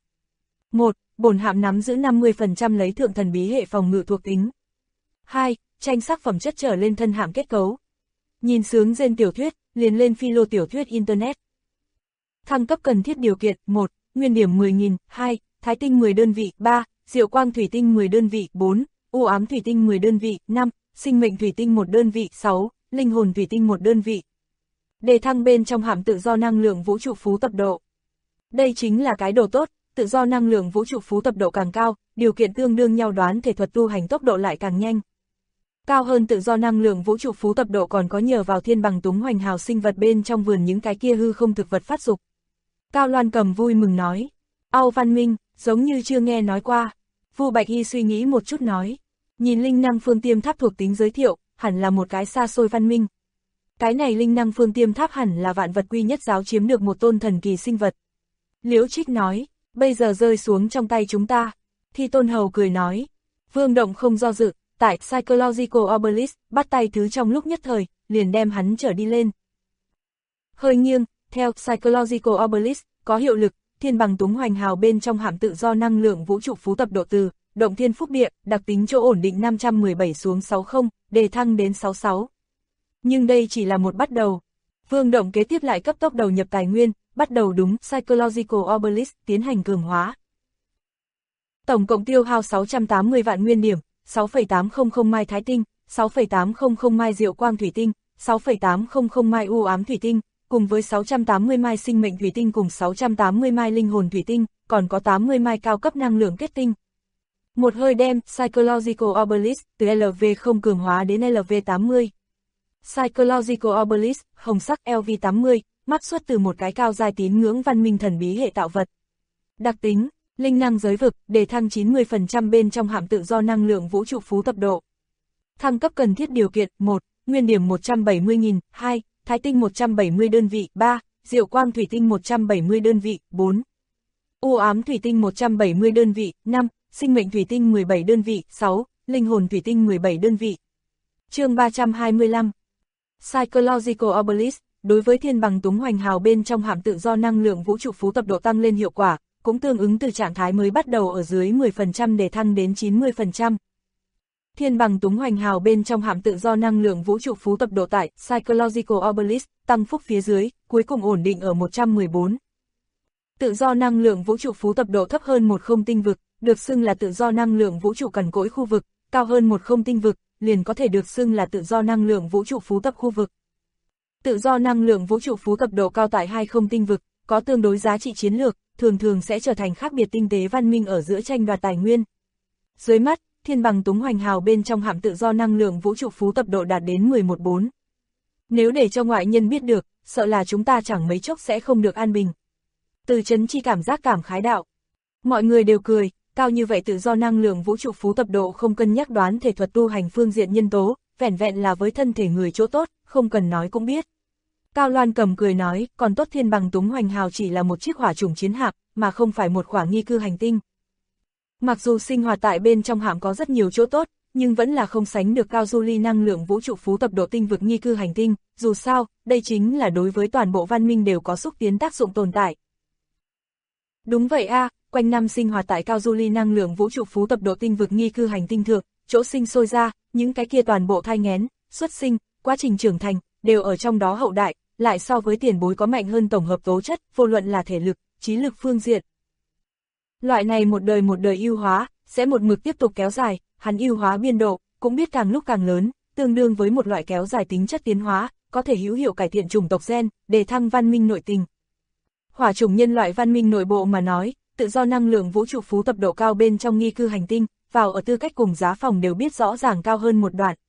1. Bổn hạm nắm giữ 50% lấy thượng thần bí hệ phòng ngự thuộc tính. 2. Tranh sắc phẩm chất trở lên thân hạm kết cấu. Nhìn sướng trên tiểu thuyết, liền lên philo tiểu thuyết Internet. Thăng cấp cần thiết điều kiện. 1. Nguyên điểm 10.000, 2. Thái tinh 10 đơn vị, 3. Diệu quang thủy tinh 10 đơn vị, 4. U ám thủy tinh 10 đơn vị, 5. Sinh mệnh thủy tinh 1 đơn vị, 6. Linh hồn thủy tinh 1 đơn vị. Đề thăng bên trong hạm tự do năng lượng vũ trụ phú tập độ. Đây chính là cái đồ tốt, tự do năng lượng vũ trụ phú tập độ càng cao, điều kiện tương đương nhau đoán thể thuật tu hành tốc độ lại càng nhanh. Cao hơn tự do năng lượng vũ trụ phú tập độ còn có nhờ vào thiên bằng túng hoành hào sinh vật bên trong vườn những cái kia hư không thực vật phát dục. Cao Loan Cầm vui mừng nói. Ao văn minh, giống như chưa nghe nói qua. Vu Bạch Y suy nghĩ một chút nói. Nhìn linh năng phương tiêm tháp thuộc tính giới thiệu, hẳn là một cái xa xôi văn minh. Cái này linh năng phương tiêm tháp hẳn là vạn vật quy nhất giáo chiếm được một tôn thần kỳ sinh vật. Liễu Trích nói, bây giờ rơi xuống trong tay chúng ta. Thi Tôn Hầu cười nói. Vương Động không do dự, tại Psychological Obelisk, bắt tay thứ trong lúc nhất thời, liền đem hắn trở đi lên. Hơi nghiêng, theo Psychological Obelisk, có hiệu lực, thiên bằng túng hoành hào bên trong hạm tự do năng lượng vũ trụ phú tập độ từ, động thiên phúc địa, đặc tính chỗ ổn định 517 xuống 60, đề thăng đến 66. Nhưng đây chỉ là một bắt đầu. Vương Động kế tiếp lại cấp tốc đầu nhập tài nguyên, bắt đầu đúng Psychological Obelisk tiến hành cường hóa. Tổng cộng tiêu hao 680 vạn nguyên điểm, 6,800 mai thái tinh, 6,800 mai diệu quang thủy tinh, 6,800 mai u ám thủy tinh, cùng với 680 mai sinh mệnh thủy tinh cùng 680 mai linh hồn thủy tinh, còn có 80 mai cao cấp năng lượng kết tinh. Một hơi đem Psychological Obelisk từ LV0 cường hóa đến LV80. Psychological Obelisk, hồng sắc LV80, mắc xuất từ một cái cao giai tín ngưỡng văn minh thần bí hệ tạo vật. Đặc tính, linh năng giới vực, để thăng 90% bên trong hạm tự do năng lượng vũ trụ phú tập độ. Thăng cấp cần thiết điều kiện: 1. Nguyên điểm 170.000, 2. Thái tinh 170 đơn vị, 3. Diệu quang thủy tinh 170 đơn vị, 4. U ám thủy tinh 170 đơn vị, 5. Sinh mệnh thủy tinh 17 đơn vị, 6. Linh hồn thủy tinh 17 đơn vị. Chương 325. Psychological Obelisk, đối với thiên bằng túng hoành hào bên trong hạm tự do năng lượng vũ trụ phú tập độ tăng lên hiệu quả, cũng tương ứng từ trạng thái mới bắt đầu ở dưới 10% để thăng đến 90%. Thiên bằng túng hoành hào bên trong hạm tự do năng lượng vũ trụ phú tập độ tại Psychological Obelisk, tăng phúc phía dưới, cuối cùng ổn định ở 114. Tự do năng lượng vũ trụ phú tập độ thấp hơn 10 tinh vực, được xưng là tự do năng lượng vũ trụ cằn cỗi khu vực, cao hơn 10 tinh vực, liền có thể được xưng là tự do năng lượng vũ trụ phú tập khu vực. Tự do năng lượng vũ trụ phú tập độ cao tại 20 tinh vực, có tương đối giá trị chiến lược, thường sẽ trở thành khác biệt tinh tế văn minh ở giữa tranh đoạt tài nguyên. Dưới mắt, thiên bằng túng hoành hào bên trong hạm tự do năng lượng vũ trụ phú tập độ đạt đến 11.4. Nếu để cho ngoại nhân biết được, sợ là chúng ta chẳng mấy chốc sẽ không được an bình. Từ Chấn Chi cảm giác cảm khái đạo. Mọi người đều cười, cao như vậy tự do năng lượng vũ trụ phú tập độ không cân nhắc đoán thể thuật tu hành phương diện nhân tố, vẻn vẹn là với thân thể người chỗ tốt, không cần nói cũng biết. Cao Loan Cầm cười nói, còn tốt thiên bằng túng hoành hào chỉ là một chiếc hỏa chủng chiến hạm, mà không phải một khỏa nghi cư hành tinh. Mặc dù sinh hoạt tại bên trong hạm có rất nhiều chỗ tốt, nhưng vẫn là không sánh được cao du ly năng lượng vũ trụ phú tập độ tinh vực nghi cư hành tinh, dù sao, đây chính là đối với toàn bộ văn minh đều có xúc tiến tác dụng tồn tại. Đúng vậy a, quanh năm sinh hoạt tại cao du ly năng lượng vũ trụ phú tập độ tinh vực nghi cư hành tinh thượng, chỗ sinh sôi ra, những cái kia toàn bộ thai nghén, xuất sinh, quá trình trưởng thành, đều ở trong đó hậu đại, lại so với tiền bối có mạnh hơn tổng hợp tố chất, vô luận là thể lực, trí lực phương diện. Loại này một đời ưu hóa, sẽ một mực tiếp tục kéo dài, hắn ưu hóa biên độ, cũng biết càng lúc càng lớn, tương đương với một loại kéo dài tính chất tiến hóa, có thể hữu hiệu cải thiện chủng tộc gen, đề thăng văn minh nội tình. Hỏa chủng nhân loại văn minh nội bộ mà nói, tự do năng lượng vũ trụ phú tập độ cao bên trong nghi cư hành tinh, vào ở tư cách cùng giá phòng đều biết rõ ràng cao hơn một đoạn.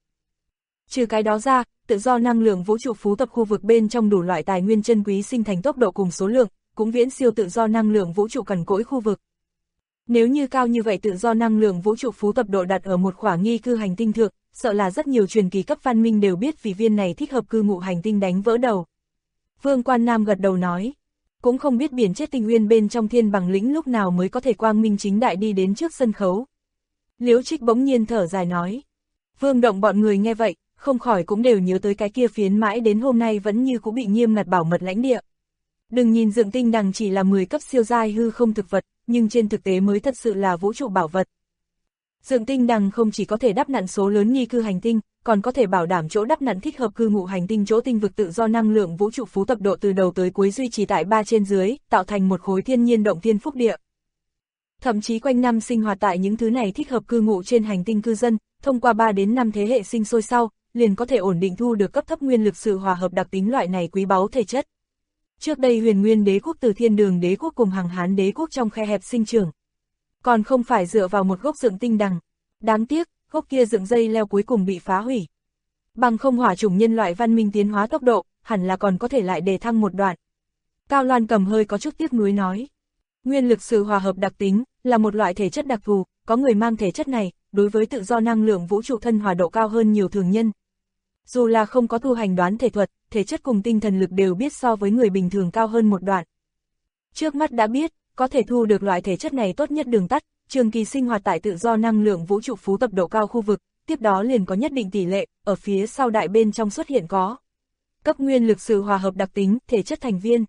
Trừ cái đó ra, tự do năng lượng vũ trụ phú tập khu vực bên trong đủ loại tài nguyên chân quý sinh thành tốc độ cùng số lượng, cũng viễn siêu tự do năng lượng vũ trụ cằn cỗi khu vực. Nếu như cao như vậy tự do năng lượng vũ trụ phú tập độ đặt ở một khỏa nghi cư hành tinh thượng, sợ là rất nhiều truyền kỳ cấp văn minh đều biết vì viên này thích hợp cư ngụ hành tinh đánh vỡ đầu. Vương Quan Nam gật đầu nói, cũng không biết biển chết tinh nguyên bên trong thiên bằng lĩnh lúc nào mới có thể quang minh chính đại đi đến trước sân khấu. Liễu Trích bỗng nhiên thở dài nói. Vương Động bọn người nghe vậy, không khỏi cũng đều nhớ tới cái kia phiến mãi đến hôm nay vẫn như cũng bị nghiêm ngặt bảo mật lãnh địa. Đừng nhìn Dựng Tinh Đằng chỉ là 10 cấp siêu giai hư không thực vật, nhưng trên thực tế mới thật sự là vũ trụ bảo vật. Dựng Tinh Đằng không chỉ có thể đắp nặn số lớn nghi cư hành tinh, còn có thể bảo đảm chỗ đắp nặn thích hợp cư ngụ hành tinh chỗ tinh vực tự do năng lượng vũ trụ phú tập độ từ đầu tới cuối duy trì tại 3 trên dưới, tạo thành một khối thiên nhiên động thiên phúc địa. Thậm chí quanh năm sinh hoạt tại những thứ này thích hợp cư ngụ trên hành tinh cư dân, thông qua 3 đến 5 thế hệ sinh sôi sau, liền có thể ổn định thu được cấp thấp nguyên lực sự hòa hợp đặc tính loại này quý báu thể chất. Trước đây Huyền Nguyên Đế quốc từ Thiên Đường Đế quốc cùng Hằng Hán Đế quốc trong khe hẹp sinh trưởng, còn không phải dựa vào một gốc Dựng Tinh Đằng. Đáng tiếc, gốc kia dựng dây leo cuối cùng bị phá hủy. Bằng không hỏa chủng nhân loại văn minh tiến hóa tốc độ, hẳn là còn có thể lại đề thăng một đoạn. Cao Loan Cầm hơi có chút tiếc nuối nói. Nguyên lực sự hòa hợp đặc tính, là một loại thể chất đặc thù, có người mang thể chất này, đối với tự do năng lượng vũ trụ thân hòa độ cao hơn nhiều thường nhân. Dù là không có tu hành đoán thể thuật, thể chất cùng tinh thần lực đều biết so với người bình thường cao hơn một đoạn. Trước mắt đã biết, có thể thu được loại thể chất này tốt nhất đường tắt, trường kỳ sinh hoạt tại tự do năng lượng vũ trụ phú tập độ cao khu vực, tiếp đó liền có nhất định tỷ lệ, ở phía sau đại bên trong xuất hiện có cấp nguyên lực sự hòa hợp đặc tính, thể chất thành viên.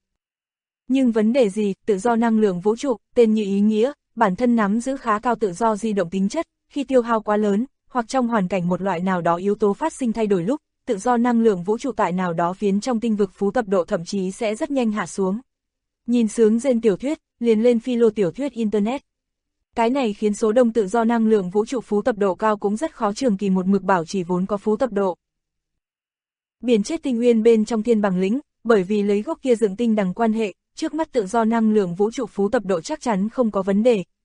Nhưng vấn đề gì, tự do năng lượng vũ trụ, tên như ý nghĩa, bản thân nắm giữ khá cao tự do di động tính chất, khi tiêu hao quá lớn, hoặc trong hoàn cảnh một loại nào đó yếu tố phát sinh thay đổi lúc, tự do năng lượng vũ trụ tại nào đó phiến trong tinh vực phú tập độ thậm chí sẽ rất nhanh hạ xuống. Nhìn sướng trên tiểu thuyết, liền lên philo tiểu thuyết Internet. Cái này khiến số đông tự do năng lượng vũ trụ phú tập độ cao cũng rất khó trường kỳ một mực bảo trì vốn có phú tập độ. Biển chết tinh nguyên bên trong thiên bằng lĩnh, bởi vì lấy gốc kia Dựng Tinh Đằng quan hệ, trước mắt tự do năng lượng vũ trụ phú tập độ chắc chắn không có vấn đề,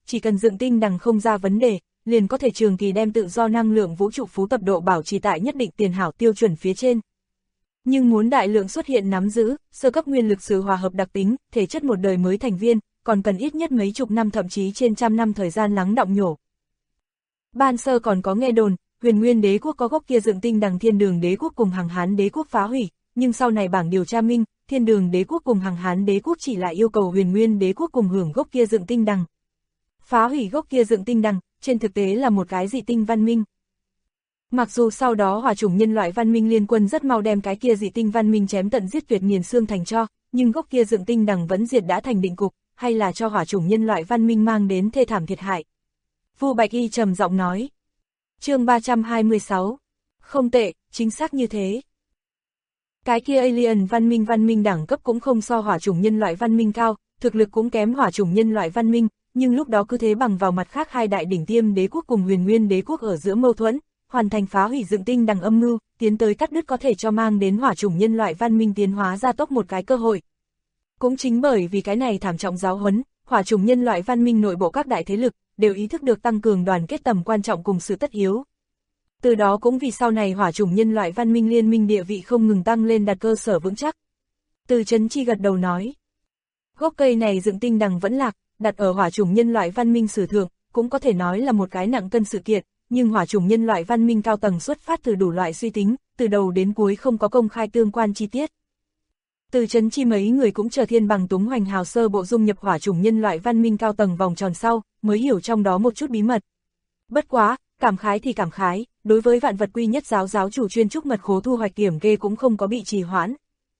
chỉ cần dựng tinh đằng không ra vấn đề, liền có thể trường kỳ đem tự do năng lượng vũ trụ phú tập độ bảo trì tại nhất định tiền hảo tiêu chuẩn phía trên. Nhưng muốn đại lượng xuất hiện nắm giữ, sơ cấp nguyên lực sự hòa hợp đặc tính, thể chất một đời mới thành viên, còn cần ít nhất mấy chục năm thậm chí trên trăm năm thời gian lắng đọng nhổ. Ban sơ còn có nghe đồn, Huyền Nguyên Đế quốc có gốc kia dựng tinh đằng Thiên Đường Đế quốc cùng Hằng Hán Đế quốc phá hủy, nhưng sau này bảng điều tra minh, Thiên Đường Đế quốc cùng Hằng Hán Đế quốc chỉ lại yêu cầu Huyền Nguyên Đế quốc cùng hưởng gốc kia dựng tinh đằng. Phá hủy gốc kia dựng tinh đằng, trên thực tế là một cái dị tinh văn minh. Mặc dù sau đó hỏa chủng nhân loại văn minh liên quân rất mau đem cái kia dị tinh văn minh chém tận giết tuyệt nghiền xương thành tro, nhưng gốc kia dựng tinh đằng vẫn diệt đã thành định cục, hay là cho hỏa chủng nhân loại văn minh mang đến thê thảm thiệt hại. Vu Bạch Y trầm giọng nói. Chương 326. Không tệ, chính xác như thế. Cái kia alien văn minh đẳng cấp cũng không so hỏa chủng nhân loại văn minh cao, thực lực cũng kém hỏa chủng nhân loại văn minh, nhưng lúc đó cứ thế bằng vào mặt khác hai đại đỉnh tiêm đế quốc cùng Huyền Nguyên Đế quốc ở giữa mâu thuẫn, hoàn thành phá hủy dựng tinh đằng âm mưu, tiến tới cắt đứt có thể cho mang đến hỏa chủng nhân loại văn minh tiến hóa gia tốc một cái cơ hội. Cũng chính bởi vì cái này thảm trọng giáo huấn, hỏa chủng nhân loại văn minh nội bộ các đại thế lực đều ý thức được tăng cường đoàn kết tầm quan trọng cùng sự tất yếu. Từ đó cũng vì sau này hỏa chủng nhân loại văn minh liên minh địa vị không ngừng tăng lên đặt cơ sở vững chắc. Từ Chấn Chi gật đầu nói, gốc cây này dựng tinh đằng vẫn lạc, đặt ở hỏa chủng nhân loại văn minh sử thượng, cũng có thể nói là một cái nặng cân sự kiện, nhưng hỏa chủng nhân loại văn minh cao tầng xuất phát từ đủ loại suy tính, từ đầu đến cuối không có công khai tương quan chi tiết. Từ Chấn Chi mấy người cũng chờ Thiên Bằng Túng Hoành hào sơ bộ dung nhập hỏa chủng nhân loại văn minh cao tầng vòng tròn sau, mới hiểu trong đó một chút bí mật. Bất quá, cảm khái thì cảm khái, đối với vạn vật quy nhất giáo giáo chủ chuyên trúc mật khố thu hoạch kiểm kê cũng không có bị trì hoãn.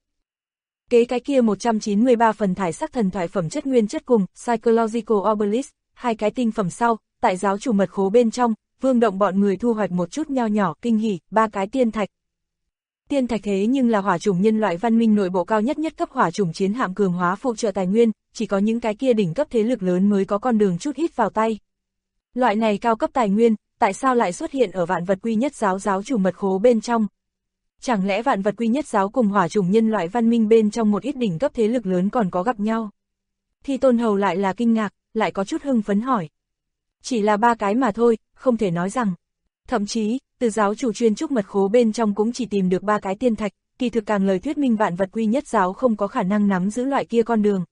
Kế cái kia 193 phần thải sắc thần thoại phẩm chất nguyên chất cùng Psychological Obelisk, hai cái tinh phẩm sau, tại giáo chủ mật khố bên trong, Vương Động bọn người thu hoạch một chút nho nhỏ kinh hỉ, 3 cái tiên thạch. Tiên thạch thế nhưng là hỏa chủng nhân loại văn minh nội bộ cao nhất cấp hỏa chủng chiến hạm cường hóa phụ trợ tài nguyên, chỉ có những cái kia đỉnh cấp thế lực lớn mới có con đường chút hít vào tay. Loại này cao cấp tài nguyên, tại sao lại xuất hiện ở vạn vật quy nhất giáo giáo chủ mật khố bên trong? Chẳng lẽ vạn vật quy nhất giáo cùng hỏa chủng nhân loại văn minh bên trong một ít đỉnh cấp thế lực lớn còn có gặp nhau? Thì Tôn Hầu lại là kinh ngạc, lại có chút hưng phấn hỏi. Chỉ là 3 cái mà thôi, không thể nói rằng. Thậm chí, từ giáo chủ chuyên trúc mật khố bên trong cũng chỉ tìm được 3 cái tiên thạch, kỳ thực càng lời thuyết minh vạn vật quy nhất giáo không có khả năng nắm giữ loại kia con đường.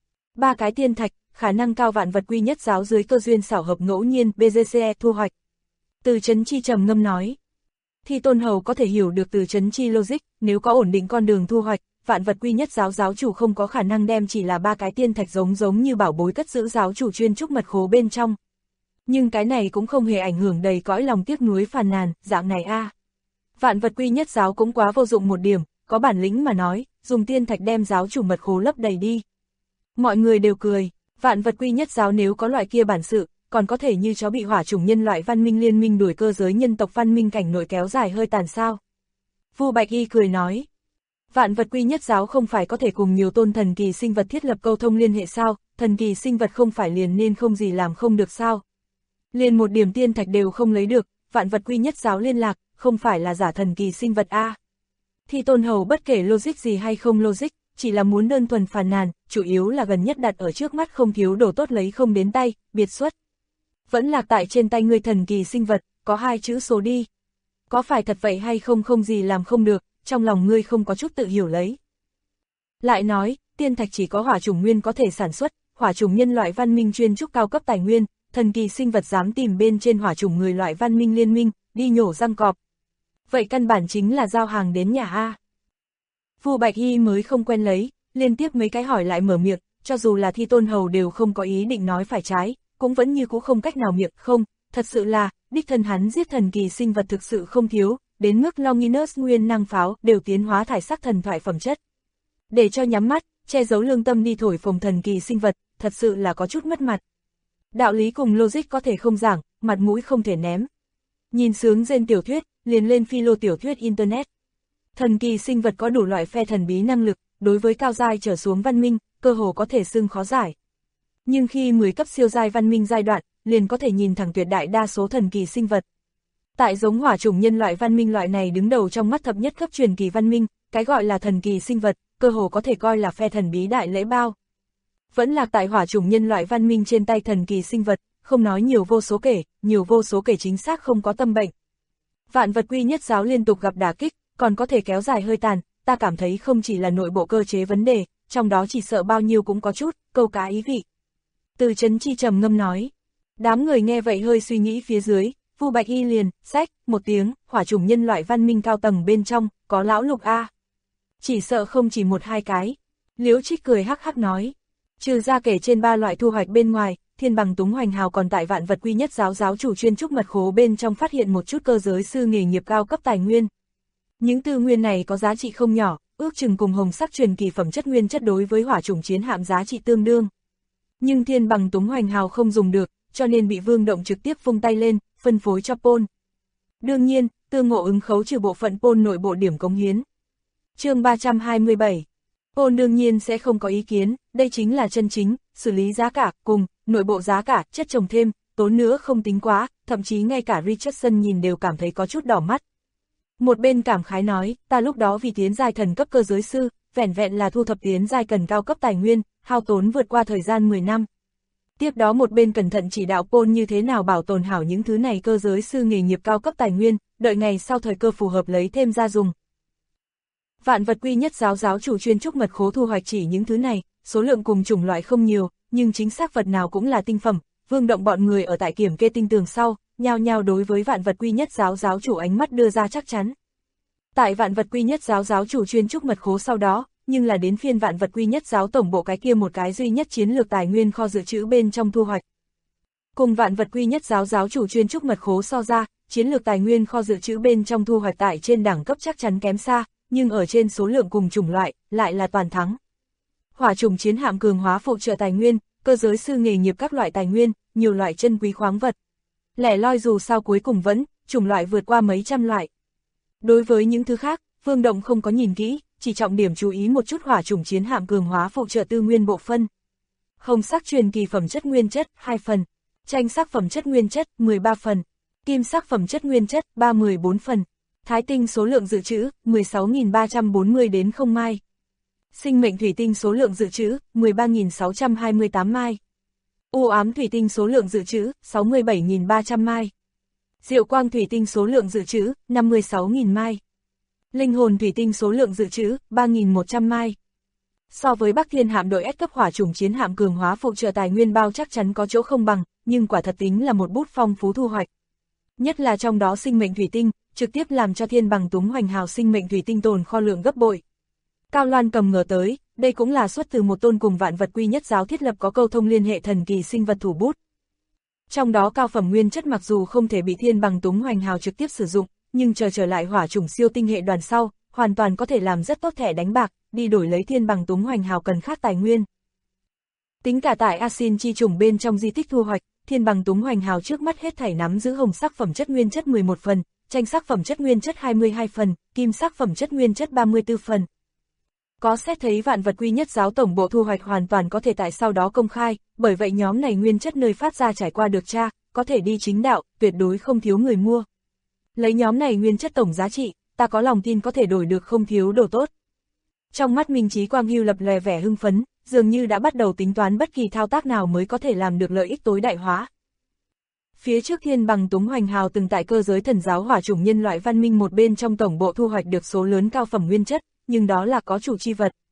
3 cái tiên thạch, khả năng cao vạn vật quy nhất giáo dưới cơ duyên xảo hợp ngẫu nhiên BGCE thu hoạch. Từ Chấn Chi trầm ngâm nói. Thì Tôn Hầu có thể hiểu được Từ Chấn Chi logic, nếu có ổn định con đường thu hoạch, vạn vật quy nhất giáo giáo chủ không có khả năng đem chỉ là 3 cái tiên thạch giống như bảo bối cất giữ giáo chủ chuyên trúc mật khố bên trong. Nhưng cái này cũng không hề ảnh hưởng đầy cõi lòng tiếc nuối phàn nàn, dạng này a. Vạn vật quy nhất giáo cũng quá vô dụng một điểm, có bản lĩnh mà nói, dùng tiên thạch đem giáo chủ mật khố lấp đầy đi. Mọi người đều cười, vạn vật quy nhất giáo nếu có loại kia bản sự, còn có thể như chó bị hỏa chủng nhân loại văn minh liên minh đuổi cơ giới nhân tộc văn minh cảnh nội kéo dài hơi tàn sao. Vu Bạch Y cười nói, vạn vật quy nhất giáo không phải có thể cùng nhiều tôn thần kỳ sinh vật thiết lập câu thông liên hệ sao, thần kỳ sinh vật không phải liền nên không gì làm không được sao. Liền một điểm tiên thạch đều không lấy được, vạn vật quy nhất giáo liên lạc, không phải là giả thần kỳ sinh vật a. Thì Tôn Hầu bất kể logic gì hay không logic, chỉ là muốn đơn thuần phàn nàn, chủ yếu là gần nhất đặt ở trước mắt không thiếu đồ tốt lấy không đến tay, biệt xuất. Vẫn lạc tại trên tay ngươi thần kỳ sinh vật, có 2 chữ số đi. Có phải thật vậy hay không không gì làm không được, trong lòng ngươi không có chút tự hiểu lấy. Lại nói, tiên thạch chỉ có hỏa chủng nguyên có thể sản xuất, hỏa chủng nhân loại văn minh chuyên trúc cao cấp tài nguyên, thần kỳ sinh vật dám tìm bên trên hỏa chủng người loại văn minh liên minh, đi nhổ răng cọp. Vậy căn bản chính là giao hàng đến nhà A. Vu Bạch Y mới không quen lấy, liên tiếp mấy cái hỏi lại mở miệng, cho dù là Thi Tôn Hầu đều không có ý định nói phải trái, cũng vẫn như cũ không cách nào miệng không, thật sự là, đích thân hắn giết thần kỳ sinh vật thực sự không thiếu, đến mức Longinus nguyên năng pháo đều tiến hóa thải sắc thần thoại phẩm chất. Để cho nhắm mắt, che giấu lương tâm đi thổi phồng thần kỳ sinh vật, thật sự là có chút mất mặt. Đạo lý cùng logic có thể không giảng, mặt mũi không thể ném. Nhìn sướng rên tiểu thuyết, liền lên philo tiểu thuyết internet. Thần kỳ sinh vật có đủ loại phe thần bí năng lực, đối với cao giai trở xuống văn minh, cơ hồ có thể xưng khó giải. Nhưng khi 10 cấp siêu giai văn minh giai đoạn, liền có thể nhìn thẳng tuyệt đại đa số thần kỳ sinh vật. Tại giống hỏa chủng nhân loại văn minh loại này đứng đầu trong mắt thập nhất cấp truyền kỳ văn minh, cái gọi là thần kỳ sinh vật, cơ hồ có thể coi là phe thần bí đại lễ bao. Vẫn lạc tại hỏa chủng nhân loại văn minh trên tay thần kỳ sinh vật, không nói nhiều vô số kể chính xác không có tâm bệnh. Vạn vật quy nhất giáo liên tục gặp đả kích, còn có thể kéo dài hơi tàn, ta cảm thấy không chỉ là nội bộ cơ chế vấn đề, trong đó chỉ sợ bao nhiêu cũng có chút, câu cá ý vị. Từ Chấn Chi trầm ngâm nói. Đám người nghe vậy hơi suy nghĩ phía dưới, Vu Bạch Y liền, xách, một tiếng, hỏa chủng nhân loại văn minh cao tầng bên trong, có lão lục A. Chỉ sợ không chỉ một hai cái. Liễu Trích cười hắc hắc nói. Trừ ra kể trên 3 loại thu hoạch bên ngoài, Thiên Bằng Túng Hoành Hào còn tại Vạn Vật Quy Nhất giáo giáo chủ chuyên trúc mật khố bên trong phát hiện một chút cơ giới sư nghề nghiệp cao cấp tài nguyên. Những tư nguyên này có giá trị không nhỏ, ước chừng cùng hồng sắc truyền kỳ phẩm chất nguyên chất đối với hỏa chủng chiến hạm giá trị tương đương. Nhưng Thiên Bằng Túng Hoành Hào không dùng được, cho nên bị Vương Động trực tiếp vung tay lên, phân phối cho Pôn. Đương nhiên, Tương Ngộ ứng khấu trừ bộ phận Pôn nội bộ điểm cống hiến. Chương 327. Pôn đương nhiên sẽ không có ý kiến, đây chính là chân chính, xử lý giá cả, cùng, nội bộ giá cả, chất trồng thêm, tốn nữa không tính quá, thậm chí ngay cả Richardson nhìn đều cảm thấy có chút đỏ mắt. Một bên cảm khái nói, ta lúc đó vì tiến giai thần cấp cơ giới sư, vẻn vẹn là thu thập tiến giai cần cao cấp tài nguyên, hao tốn vượt qua thời gian 10 năm. Tiếp đó một bên cẩn thận chỉ đạo Pôn như thế nào bảo tồn hảo những thứ này cơ giới sư nghề nghiệp cao cấp tài nguyên, đợi ngày sau thời cơ phù hợp lấy thêm ra dùng. Vạn Vật Quy Nhất giáo giáo chủ chuyên trúc mật khố thu hoạch chỉ những thứ này, số lượng cùng chủng loại không nhiều, nhưng chính xác vật nào cũng là tinh phẩm. Vương Động bọn người ở tại kiểm kê tinh tường sau, nhao nhao đối với Vạn Vật Quy Nhất giáo giáo chủ ánh mắt đưa ra chắc chắn. Tại Vạn Vật Quy Nhất giáo giáo chủ chuyên trúc mật khố sau đó, nhưng là đến phiên Vạn Vật Quy Nhất giáo tổng bộ cái kia một cái duy nhất chiến lược tài nguyên kho dự trữ bên trong thu hoạch. Cùng Vạn Vật Quy Nhất giáo giáo chủ chuyên trúc mật khố so ra, chiến lược tài nguyên kho dự trữ bên trong thu hoạch tại trên đẳng cấp chắc chắn kém xa, nhưng ở trên số lượng cùng chủng loại, lại là toàn thắng. Hỏa chủng chiến hạm cường hóa phụ trợ tài nguyên, cơ giới sư nghề nghiệp các loại tài nguyên, nhiều loại chân quý khoáng vật. Lẻ loi dù sao cuối cùng vẫn, chủng loại vượt qua mấy trăm loại. Đối với những thứ khác, Vương Động không có nhìn kỹ, chỉ trọng điểm chú ý một chút hỏa chủng chiến hạm cường hóa phụ trợ tư nguyên bộ phân. Hồng sắc truyền kỳ phẩm chất nguyên chất, 2 phần. Tranh sắc phẩm chất nguyên chất, 13 phần. Kim sắc phẩm chất nguyên chất, 14 phần. Thái tinh số lượng dự trữ, 16.340 đến 0 mai. Sinh mệnh thủy tinh số lượng dự trữ, 13.628 mai. U ám thủy tinh số lượng dự trữ, 67.300 mai. Diệu quang thủy tinh số lượng dự trữ, 56.000 mai. Linh hồn thủy tinh số lượng dự trữ, 3.100 mai. So với Bắc Thiên hạm đội S cấp hỏa chủng chiến hạm cường hóa phụ trợ tài nguyên bao chắc chắn có chỗ không bằng, nhưng quả thật tính là một bút phong phú thu hoạch. Nhất là trong đó sinh mệnh thủy tinh, trực tiếp làm cho Thiên Bằng Túng Hoành Hào sinh mệnh thủy tinh tồn kho lượng gấp bội. Cao Loan cầm ngờ tới, đây cũng là xuất từ một tôn cùng Vạn Vật Quy Nhất giáo thiết lập có câu thông liên hệ thần kỳ sinh vật thủ bút. Trong đó cao phẩm nguyên chất mặc dù không thể bị Thiên Bằng Túng Hoành Hào trực tiếp sử dụng, nhưng trở lại hỏa chủng siêu tinh hệ đoàn sau, hoàn toàn có thể làm rất tốt thẻ đánh bạc, đi đổi lấy Thiên Bằng Túng Hoành Hào cần khác tài nguyên. Tính cả tại Asin chi chủng bên trong di tích thu hoạch, Thiên Bằng Túng Hoành Hào trước mắt hết thảy nắm giữ hồng sắc phẩm chất nguyên chất 11 phần, tranh sắc phẩm chất nguyên chất 22 phần, kim sắc phẩm chất nguyên chất 34 phần. Có xét thấy Vạn Vật Quy Nhất giáo tổng bộ thu hoạch hoàn toàn có thể tại sau đó công khai, bởi vậy nhóm này nguyên chất nơi phát ra trải qua được tra, có thể đi chính đạo, tuyệt đối không thiếu người mua. Lấy nhóm này nguyên chất tổng giá trị, ta có lòng tin có thể đổi được không thiếu đồ tốt. Trong mắt Minh Chí Quang Hưu lập lòe vẻ hưng phấn, dường như đã bắt đầu tính toán bất kỳ thao tác nào mới có thể làm được lợi ích tối đại hóa. Phía trước Thiên Bằng Túng Hoành Hào từng tại cơ giới thần giáo hỏa chủng nhân loại văn minh một bên trong tổng bộ thu hoạch được số lớn cao phẩm nguyên chất, nhưng đó là có chủ chi vật.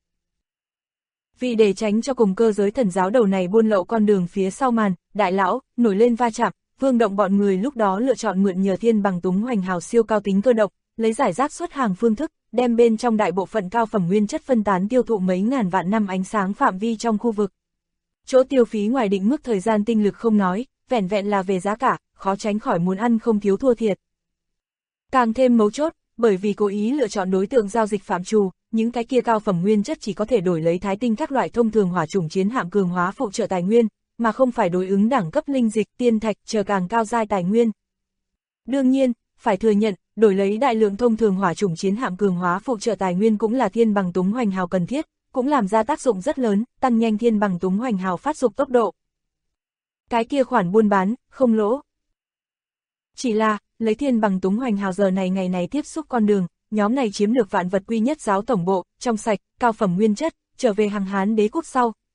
Vì để tránh cho cùng cơ giới thần giáo đầu này buôn lậu con đường phía sau màn, đại lão, nổi lên va chạm, Vương Động bọn người lúc đó lựa chọn mượn nhờ Thiên Bằng Túng Hoành Hào siêu cao tính cơ động, lấy giải rác xuất hàng phương thức, đem bên trong đại bộ phận cao phẩm nguyên chất phân tán tiêu thụ mấy ngàn vạn năm ánh sáng phạm vi trong khu vực. Chỗ tiêu phí ngoài định mức thời gian tinh lực không nói, vẻn vẹn là về giá cả, khó tránh khỏi muốn ăn không thiếu thua thiệt. Càng thêm mấu chốt, bởi vì cố ý lựa chọn đối tượng giao dịch phạm trù, những cái kia cao phẩm nguyên chất chỉ có thể đổi lấy thái tinh các loại thông thường hỏa chủng chiến hạm cường hóa phụ trợ tài nguyên, mà không phải đối ứng đẳng cấp linh dịch, tiên thạch chờ càng cao giai tài nguyên. Đương nhiên, phải thừa nhận, đổi lấy đại lượng thông thường hỏa chủng chiến hạm cường hóa phụ trợ tài nguyên cũng là Thiên Bằng Túng Hoành Hào cần thiết, cũng làm ra tác dụng rất lớn, tăng nhanh Thiên Bằng Túng Hoành Hào phát dục tốc độ. Cái kia khoản buôn bán, không lỗ. Chỉ là, lấy Thiên Bằng Túng Hoành Hào giờ này ngày này tiếp xúc con đường, nhóm này chiếm được Vạn Vật Quy Nhất giáo tổng bộ, trong sạch, cao phẩm nguyên chất, trở về Hằng Hán Đế quốc sau,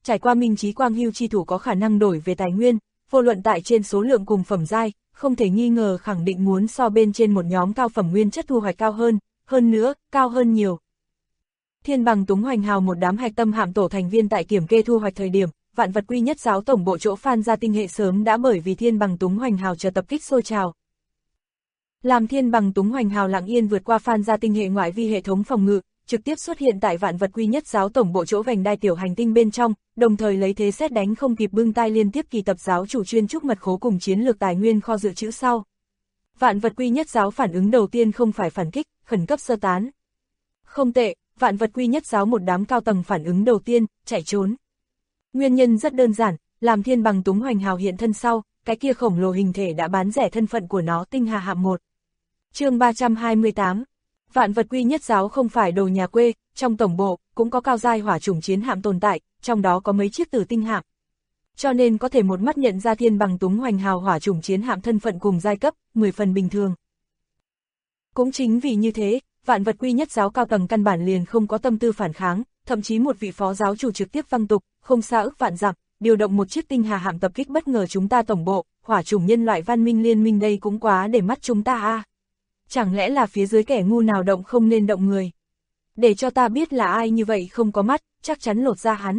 trải qua minh trí quang hưu chi thủ có khả năng đổi về tài nguyên, vô luận tại trên số lượng cùng phẩm giai, không thể nghi ngờ khẳng định muốn so bên trên một nhóm cao phẩm nguyên chất thu hoạch cao hơn nữa, cao hơn nhiều. Thiên Bằng Túng Hoành Hào một đám hạch tâm hạm tổ thành viên tại kiểm kê thu hoạch thời điểm, Vạn Vật Quy Nhất Giáo tổng bộ chỗ Phan gia tinh hệ sớm đã bởi vì Thiên Bằng Túng Hoành Hào chờ tập kích sôi trào. Làm Thiên Bằng Túng Hoành Hào lặng yên vượt qua Phan gia tinh hệ ngoại vi hệ thống phòng ngự, trực tiếp xuất hiện tại Vạn Vật Quy Nhất Giáo tổng bộ chỗ vành đai tiểu hành tinh bên trong, đồng thời lấy thế sét đánh không kịp bưng tai liên tiếp kỳ tập giáo chủ chuyên trúc mật khố cùng chiến lược tài nguyên kho dự trữ sau. Vạn Vật Quy Nhất Giáo phản ứng đầu tiên không phải phản kích, khẩn cấp sơ tán. Không tệ, Vạn Vật Quy Nhất Giáo một đám cao tầng phản ứng đầu tiên, chạy trốn. Nguyên nhân rất đơn giản, làm Thiên Bằng Túng Hoành Hào hiện thân sau, cái kia khổng lồ hình thể đã bán rẻ thân phận của nó Tinh Hà Hạm 1. Chương 328. Vạn Vật Quy Nhất Giáo không phải đồ nhà quê, trong tổng bộ cũng có cao giai hỏa chủng chiến hạm tồn tại, trong đó có mấy chiếc Tử Tinh hạm. Cho nên có thể một mắt nhận ra Thiên Bằng Túng Hoành Hào hỏa chủng chiến hạm thân phận cùng giai cấp, 10 phần bình thường. Cũng chính vì như thế, Vạn Vật Quy Nhất Giáo cao tầng căn bản liền không có tâm tư phản kháng, thậm chí một vị phó giáo chủ trực tiếp văng tục, không xa ức vạn dặm, điều động một chiếc Tinh Hà hạm tập kích bất ngờ chúng ta tổng bộ, hỏa chủng nhân loại văn minh liên minh đây cũng quá để mắt chúng ta a. Chẳng lẽ là phía dưới kẻ ngu nào động không nên động người? Để cho ta biết là ai như vậy không có mắt, chắc chắn lột ra hắn.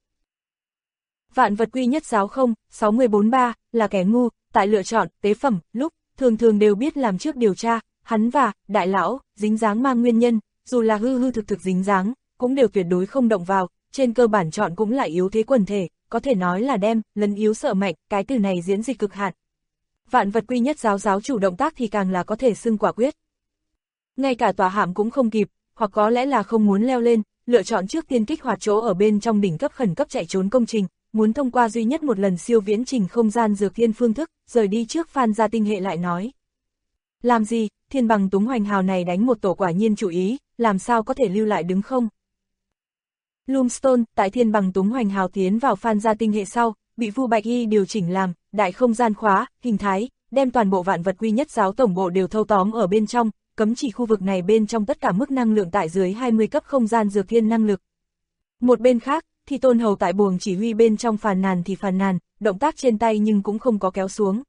Vạn Vật Quy Nhất Giáo 0-6043 là kẻ ngu, tại lựa chọn, tế phẩm, lúc, thường đều biết làm trước điều tra, hắn và, đại lão, dính dáng mang nguyên nhân, dù là hư thực dính dáng, cũng đều tuyệt đối không động vào, trên cơ bản chọn cũng là yếu thế quần thể, có thể nói là đem, lấn yếu sợ mạnh, cái từ này diễn dịch cực hạn. Vạn Vật Quy Nhất Giáo giáo chủ động tác thì càng là có thể xưng quả quyết. Ngay cả tòa hạm cũng không kịp, hoặc có lẽ là không muốn leo lên, lựa chọn trước tiên kích hoạt chỗ ở bên trong đỉnh cấp khẩn cấp chạy trốn công trình, muốn thông qua duy nhất một lần siêu viễn trình không gian dược thiên phương thức, rời đi trước Phan gia tinh hệ lại nói. Làm gì, Thiên Bằng Túng Hoành Hào này đánh một tổ quả nhiên chủ ý, làm sao có thể lưu lại đứng không? Loomstone, tại Thiên Bằng Túng Hoành Hào tiến vào Phan gia tinh hệ sau, bị Vu Bạch Y điều chỉnh làm, đại không gian khóa, hình thái, đem toàn bộ Vạn Vật Quy Nhất Giáo tổng bộ đều thâu tóm ở bên trong, cấm chỉ khu vực này bên trong tất cả mức năng lượng tại dưới 20 cấp không gian dược thiên năng lực. Một bên khác, thì Tôn Hầu tại buồng chỉ huy bên trong phàn nàn, động tác trên tay nhưng cũng không có kéo xuống.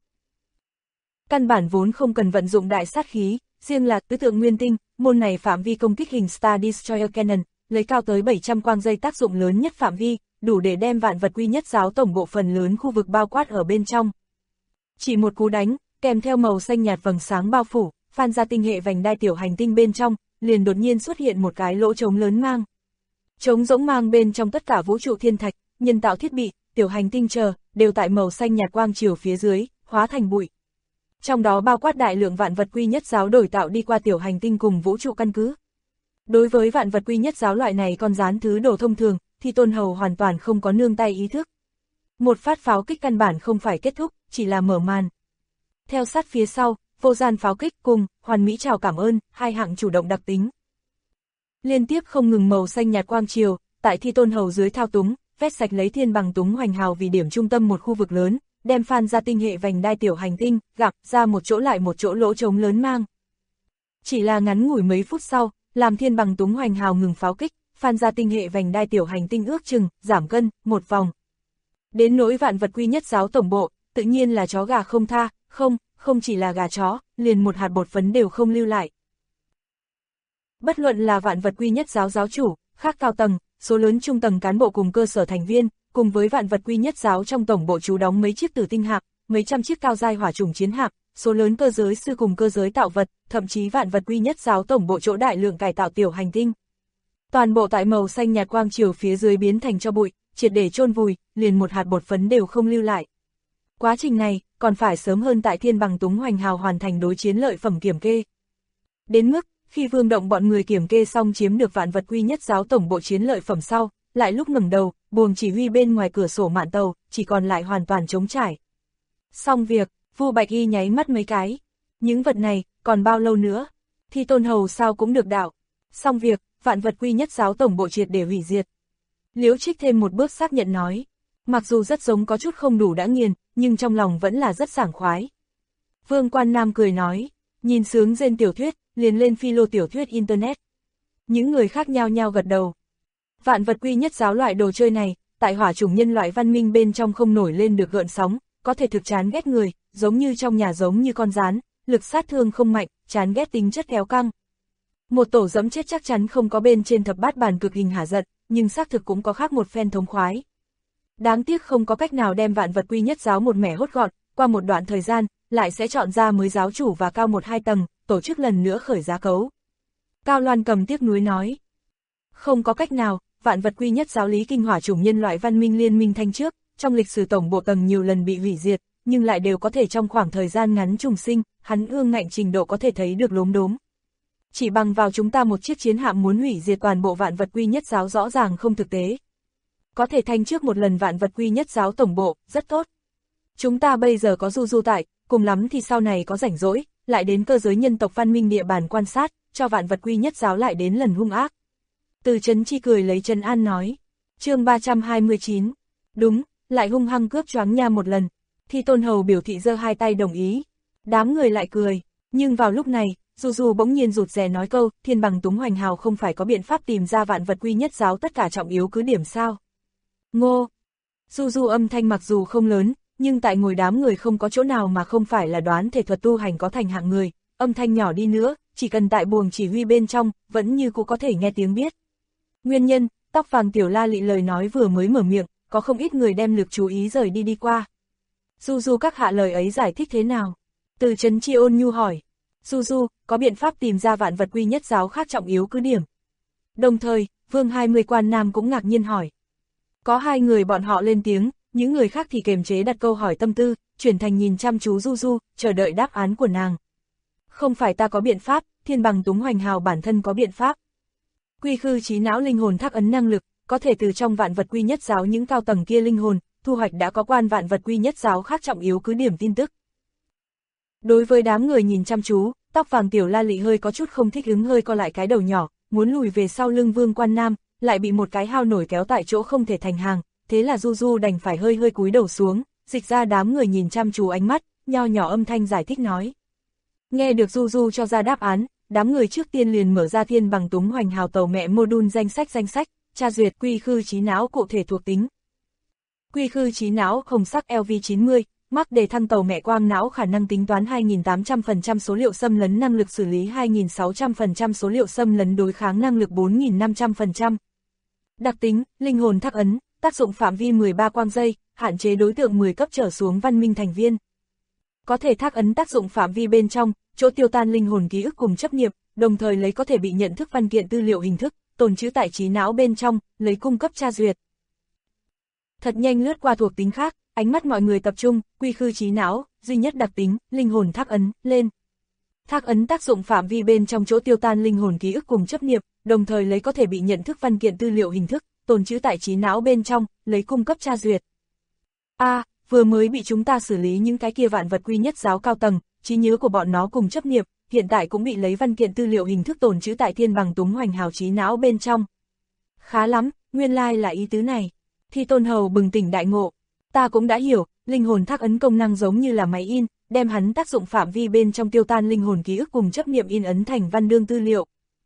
Căn bản vốn không cần vận dụng đại sát khí, riêng là tứ tượng nguyên tinh, môn này phạm vi công kích hình Star Destroyer Cannon, lấy cao tới 700 quang dây tác dụng lớn nhất phạm vi, đủ để đem Vạn Vật Quy Nhất Giáo tổng bộ phần lớn khu vực bao quát ở bên trong. Chỉ một cú đánh, kèm theo màu xanh nhạt vầng sáng bao phủ, Phan gia tinh hệ vành đai tiểu hành tinh bên trong, liền đột nhiên xuất hiện một cái lỗ trống lớn mang. Trống rỗng mang bên trong tất cả vũ trụ thiên thạch, nhân tạo thiết bị, tiểu hành tinh chờ, đều tại màu xanh nhạt quang chiều phía dưới, hóa thành bụi. Trong đó bao quát đại lượng Vạn Vật Quy Nhất Giáo đổi tạo đi qua tiểu hành tinh cùng vũ trụ căn cứ. Đối với Vạn Vật Quy Nhất Giáo loại này con rán thứ đồ thông thường, thì Tôn Hầu hoàn toàn không có nương tay ý thức. Một phát pháo kích căn bản không phải kết thúc, chỉ là mở màn. Theo sát phía sau, vô gian pháo kích cùng hoàn mỹ chào cảm ơn, hai hạng chủ động đặc tính. Liên tiếp không ngừng màu xanh nhạt quang chiều, tại Thi Tôn Hầu dưới thao túng, vét sạch lấy Thiên Bằng Túng Hoành Hào vì điểm trung tâm một khu vực lớn, đem Phan gia tinh hệ vành đai tiểu hành tinh, gặp ra một chỗ lại một chỗ lỗ trống lớn mang. Chỉ là ngắn ngủi mấy phút sau, làm Thiên Bằng Túng Hoành Hào ngừng pháo kích, Phan gia tinh hệ vành đai tiểu hành tinh ước chừng, giảm cân, một vòng. Đến nỗi Vạn Vật Quy Nhất Giáo tổng bộ, tự nhiên là chó gà không tha, không chỉ là gà chó, liền một hạt bột phấn đều không lưu lại. Bất luận là Vạn Vật Quy Nhất Giáo giáo chủ, khác cao tầng, số lớn trung tầng cán bộ cùng cơ sở thành viên, cùng với Vạn Vật Quy Nhất Giáo trong tổng bộ trú đóng mấy chiếc Tử Tinh hạm, mấy trăm chiếc cao giai hỏa chủng chiến hạm, số lớn cơ giới sư cùng cơ giới tạo vật, thậm chí Vạn Vật Quy Nhất Giáo tổng bộ chỗ đại lượng cải tạo tiểu hành tinh. Toàn bộ tại màu xanh nhạt quang chiều phía dưới biến thành cho bụi, triệt để chôn vùi, liền một hạt bột phấn đều không lưu lại. Quá trình này, còn phải sớm hơn tại Thiên Bằng Túng Hoành Hào hoàn thành đối chiến lợi phẩm kiểm kê. Đến mức, khi Vương Động bọn người kiểm kê xong chiếm được Vạn Vật Quy Nhất Giáo tổng bộ chiến lợi phẩm sau, lại lúc ngẩng đầu, buồng chỉ huy bên ngoài cửa sổ mạn tàu, chỉ còn lại hoàn toàn trống trải. Xong việc, Vu Bạch Y nháy mắt mấy cái. Những vật này, còn bao lâu nữa? Thi Tôn Hầu sao cũng được đạo. Xong việc, Vạn Vật Quy Nhất Giáo tổng bộ triệt để hủy diệt. Liễu Trích thêm một bước xác nhận nói. Mặc dù rất giống có chút không đủ đã nghiền, nhưng trong lòng vẫn là rất sảng khoái. Vương Quan Nam cười nói, nhìn sướng rên tiểu thuyết, liền lên philo tiểu thuyết Internet. Những người khác nhao nhao gật đầu. Vạn Vật Quy Nhất Giáo loại đồ chơi này, tại hỏa chủng nhân loại văn minh bên trong không nổi lên được gợn sóng, có thể thực chán ghét người, giống như trong nhà giống như con gián, lực sát thương không mạnh, chán ghét tính chất kéo căng. Một tổ dẫm chết chắc chắn không có bên trên thập bát bàn cực hình hả giận, nhưng xác thực cũng có khác một phen thống khoái. Đáng tiếc không có cách nào đem vạn vật quy nhất giáo một mẻ hốt gọn, qua một đoạn thời gian, lại sẽ chọn ra mới giáo chủ và cao 1-2 tầng, tổ chức lần nữa khởi giá cấu. Cao Loan Cầm tiếc nuối nói. Không có cách nào, vạn vật quy nhất giáo lý kinh hỏa chủng nhân loại văn minh liên minh thanh trước, trong lịch sử tổng bộ tầng nhiều lần bị hủy diệt, nhưng lại đều có thể trong khoảng thời gian ngắn trùng sinh, hắn ương ngạnh trình độ có thể thấy được lốm đốm. Chỉ bằng vào chúng ta một chiếc chiến hạm muốn hủy diệt toàn bộ vạn vật quy nhất giáo rõ ràng không thực tế. Có thể thanh trước một lần vạn vật quy nhất giáo tổng bộ, rất tốt. Chúng ta bây giờ có Du Du tại, cùng lắm thì sau này có rảnh rỗi, lại đến cơ giới nhân tộc văn minh địa bàn quan sát, cho vạn vật quy nhất giáo lại đến lần hung ác. Từ Trấn Chi cười lấy Trấn An nói. Chương 329. Đúng, lại hung hăng cướp choáng nha một lần. Thi Tôn Hầu biểu thị giơ hai tay đồng ý. Đám người lại cười, nhưng vào lúc này, Du Du bỗng nhiên rụt rè nói câu, Thiên Bằng Túng Hoành Hào không phải có biện pháp tìm ra vạn vật quy nhất giáo tất cả trọng yếu cứ điểm sao? Ngô. Du Du âm thanh mặc dù không lớn, nhưng tại ngồi đám người không có chỗ nào mà không phải là đoán thể thuật tu hành có thành hạng người, âm thanh nhỏ đi nữa, chỉ cần tại buồng chỉ huy bên trong, vẫn như cũng có thể nghe tiếng biết. Nguyên nhân, tóc vàng Tiểu La Lị lời nói vừa mới mở miệng, có không ít người đem lực chú ý rời đi qua. Du Du các hạ lời ấy giải thích thế nào? Từ Trấn Chi ôn nhu hỏi. Du Du, có biện pháp tìm ra vạn vật quy nhất giáo khác trọng yếu cứ điểm. Đồng thời, Vương 20 Quan Nam cũng ngạc nhiên hỏi. Có hai người bọn họ lên tiếng, những người khác thì kiềm chế đặt câu hỏi tâm tư, chuyển thành nhìn chăm chú Du Du, chờ đợi đáp án của nàng. Không phải ta có biện pháp, Thiên Bằng Túng Hoành Hào bản thân có biện pháp. Quy khư trí não linh hồn thác ấn năng lực, có thể từ trong vạn vật quy nhất giáo những cao tầng kia linh hồn, thu hoạch đã có quan vạn vật quy nhất giáo khác trọng yếu cứ điểm tin tức. Đối với đám người nhìn chăm chú, tóc vàng Tiểu La Lị hơi có chút không thích ứng hơi co lại cái đầu nhỏ, muốn lùi về sau lưng Vương Quan Nam, lại bị một cái hao nổi kéo tại chỗ không thể thành hàng, thế là Du Du đành phải hơi cúi đầu xuống, dịch ra đám người nhìn chăm chú ánh mắt, nho nhỏ âm thanh giải thích nói. Nghe được Du Du cho ra đáp án, đám người trước tiên liền mở ra Thiên Bằng Túng Hoành Hào tàu mẹ module danh sách, tra duyệt quy khư trí não cụ thể thuộc tính. Quy khư trí não hồng sắc LV90, mắc đề thăng tàu mẹ quang não khả năng tính toán 2.800% số liệu xâm lấn năng lực xử lý 2.600% số liệu xâm lấn đối kháng năng lực 4.500%. Đặc tính, linh hồn thác ấn, tác dụng phạm vi 13 quang giây, hạn chế đối tượng 10 cấp trở xuống văn minh thành viên. Có thể thác ấn tác dụng phạm vi bên trong, chỗ tiêu tan linh hồn ký ức cùng chấp niệm, đồng thời lấy có thể bị nhận thức văn kiện tư liệu hình thức, tồn trữ tại trí não bên trong, lấy cung cấp tra duyệt. Thật nhanh lướt qua thuộc tính khác, ánh mắt mọi người tập trung, quy khư trí não, duy nhất đặc tính, linh hồn thác ấn, lên. Thác ấn tác dụng phạm vi bên trong chỗ tiêu tan linh hồn ký ức cùng chấp niệm, đồng thời lấy có thể bị nhận thức văn kiện tư liệu hình thức, tồn trữ tại trí não bên trong, lấy cung cấp tra duyệt. Vừa mới bị chúng ta xử lý những cái kia vạn vật quy nhất giáo cao tầng, trí nhớ của bọn nó cùng chấp niệm, hiện tại cũng bị lấy văn kiện tư liệu hình thức tồn trữ tại Thiên Bằng Túng Hoành Hào trí não bên trong. Khá lắm, nguyên lai là ý tứ này. Thi Tôn Hầu bừng tỉnh đại ngộ. Ta cũng đã hiểu, linh hồn thác ấn công năng giống như là máy in, đem hắn tác dụng phạm vi bên trong tiêu tan linh hồn ký ức cùng chấp niệm in ấn thành văn đương tư liệu.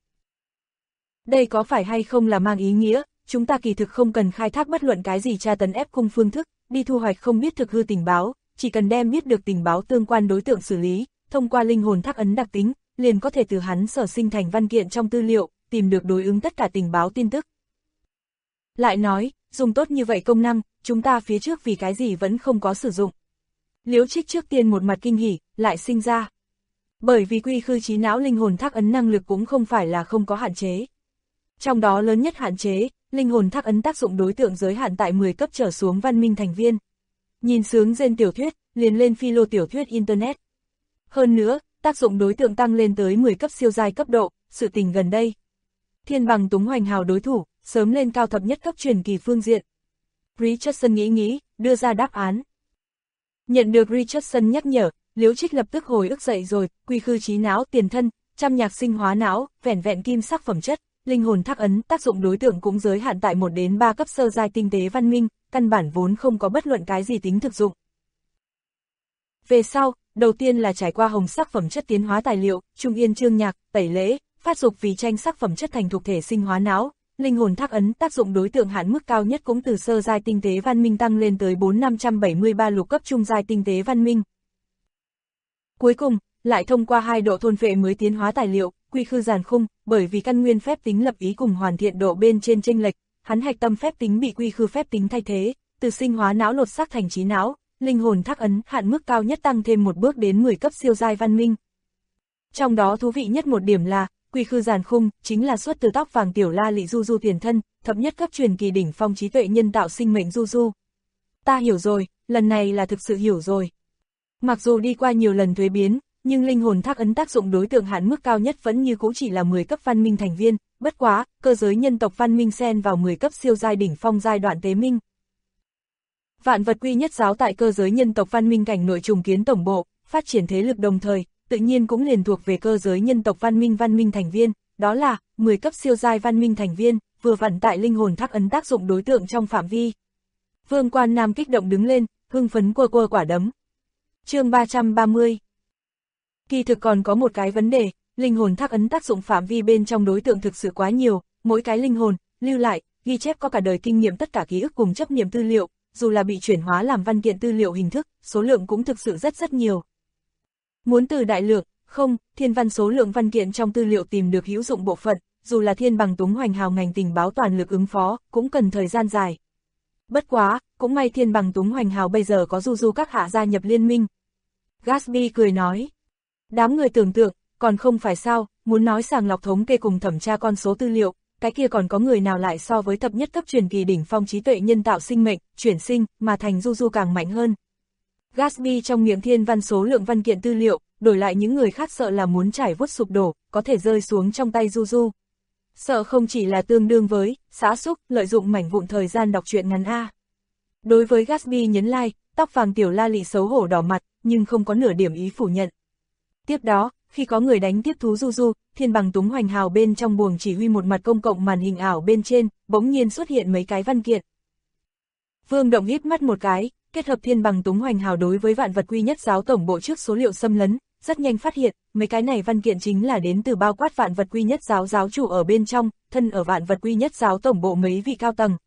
Đây có phải hay không là mang ý nghĩa, chúng ta kỳ thực không cần khai thác bất luận cái gì tra tấn ép cung phương thức, đi thu hoạch không biết thực hư tình báo, chỉ cần đem biết được tình báo tương quan đối tượng xử lý, thông qua linh hồn thác ấn đặc tính, liền có thể từ hắn sở sinh thành văn kiện trong tư liệu, tìm được đối ứng tất cả tình báo tin tức. Lại nói, dùng tốt như vậy công năng, chúng ta phía trước vì cái gì vẫn không có sử dụng. Liễu Trích trước tiên một mặt kinh hỉ, lại sinh ra. Bởi vì quy khư trí não linh hồn thác ấn năng lực cũng không phải là không có hạn chế. Trong đó lớn nhất hạn chế, linh hồn thác ấn tác dụng đối tượng giới hạn tại 10 cấp trở xuống văn minh thành viên. Nhìn sướng gen tiểu thuyết, liền lên philo tiểu thuyết Internet. Hơn nữa, tác dụng đối tượng tăng lên tới 10 cấp siêu giai cấp độ, sự tình gần đây. Thiên Bằng Túng Hoành Hào đối thủ, sớm lên cao thập nhất cấp truyền kỳ phương diện. Richardson nghĩ, đưa ra đáp án. Nhận được Richardson nhắc nhở, Liễu Trích lập tức hồi ức dậy rồi, quy khư trí não tiền thân, trăm nhạc sinh hóa não, vẻn vẹn kim sắc phẩm chất, linh hồn thác ấn, tác dụng đối tượng cũng giới hạn tại 1 đến 3 cấp sơ giai tinh tế văn minh, căn bản vốn không có bất luận cái gì tính thực dụng. Về sau, đầu tiên là trải qua hồng sắc phẩm chất tiến hóa tài liệu, trung yên chương nhạc, tẩy lễ, phát dục vì tranh sắc phẩm chất thành thục thể sinh hóa não, linh hồn thác ấn tác dụng đối tượng hạn mức cao nhất cũng từ sơ giai tinh tế văn minh tăng lên tới 4573 lục cấp trung giai tinh tế văn minh. Cuối cùng, lại thông qua 2 độ thôn phệ mới tiến hóa tài liệu, quy khư giàn khung, bởi vì căn nguyên phép tính lập ý cùng hoàn thiện độ bên trên chênh lệch, hắn hạch tâm phép tính bị quy khư phép tính thay thế, từ sinh hóa não lột xác thành trí não, linh hồn thác ấn hạn mức cao nhất tăng thêm một bước đến 10 cấp siêu giai văn minh. Trong đó thú vị nhất một điểm là, quy khư giàn khung chính là xuất từ tóc vàng tiểu la lị Du Du tiền thân, thập nhất cấp truyền kỳ đỉnh phong trí tuệ nhân tạo sinh mệnh Du Du. Ta hiểu rồi, lần này là thực sự hiểu rồi. Mặc dù đi qua nhiều lần thuế biến, nhưng linh hồn thác ấn tác dụng đối tượng hạn mức cao nhất vẫn như cũ chỉ là 10 cấp văn minh thành viên, bất quá, cơ giới nhân tộc văn minh xen vào 10 cấp siêu giai đỉnh phong giai đoạn tế minh. Vạn vật quy nhất giáo tại cơ giới nhân tộc văn minh cảnh nội trùng kiến tổng bộ, phát triển thế lực đồng thời, tự nhiên cũng liền thuộc về cơ giới nhân tộc văn minh thành viên, đó là 10 cấp siêu giai văn minh thành viên, vừa vặn tại linh hồn thác ấn tác dụng đối tượng trong phạm vi. Vương Quan Nam kích động đứng lên, hưng phấn quơ quả đấm. Chương 330. Kỳ thực còn có một cái vấn đề, linh hồn thác ấn tác dụng phạm vi bên trong đối tượng thực sự quá nhiều, mỗi cái linh hồn lưu lại, ghi chép có cả đời kinh nghiệm tất cả ký ức cùng chấp niệm tư liệu, dù là bị chuyển hóa làm văn kiện tư liệu hình thức, số lượng cũng thực sự rất nhiều. Muốn từ đại lượng, thiên văn số lượng văn kiện trong tư liệu tìm được hữu dụng bộ phận, dù là Thiên Bằng Túng Hoành Hào ngành tình báo toàn lực ứng phó, cũng cần thời gian dài. Bất quá, cũng may Thiên Bằng Túng Hoành Hào bây giờ có Du Du các hạ gia nhập liên minh. Gatsby cười nói. Đám người tưởng tượng, còn không phải sao, muốn nói sàng lọc thống kê cùng thẩm tra con số tư liệu, cái kia còn có người nào lại so với thập nhất cấp truyền kỳ đỉnh phong trí tuệ nhân tạo sinh mệnh, chuyển sinh, mà thành Du Du càng mạnh hơn. Gatsby trong miệng thiên văn số lượng văn kiện tư liệu, đổi lại những người khác sợ là muốn trải vuốt sụp đổ, có thể rơi xuống trong tay Du Du. Sợ không chỉ là tương đương với, xã xúc, lợi dụng mảnh vụn thời gian đọc truyện ngắn A. Đối với Gatsby nhấn like, tóc vàng tiểu la lị xấu hổ đỏ mặt, nhưng không có nửa điểm ý phủ nhận. Tiếp đó, khi có người đánh tiếp thú Du Du, Thiên Bằng Túng Hoành Hào bên trong buồng chỉ huy một mặt công cộng màn hình ảo bên trên, bỗng nhiên xuất hiện mấy cái văn kiện. Vương Động híp mắt một cái, kết hợp Thiên Bằng Túng Hoành Hào đối với vạn vật quy nhất giáo tổng bộ trước số liệu xâm lấn, rất nhanh phát hiện, mấy cái này văn kiện chính là đến từ bao quát vạn vật quy nhất giáo giáo chủ ở bên trong, thân ở vạn vật quy nhất giáo tổng bộ mấy vị cao tầng.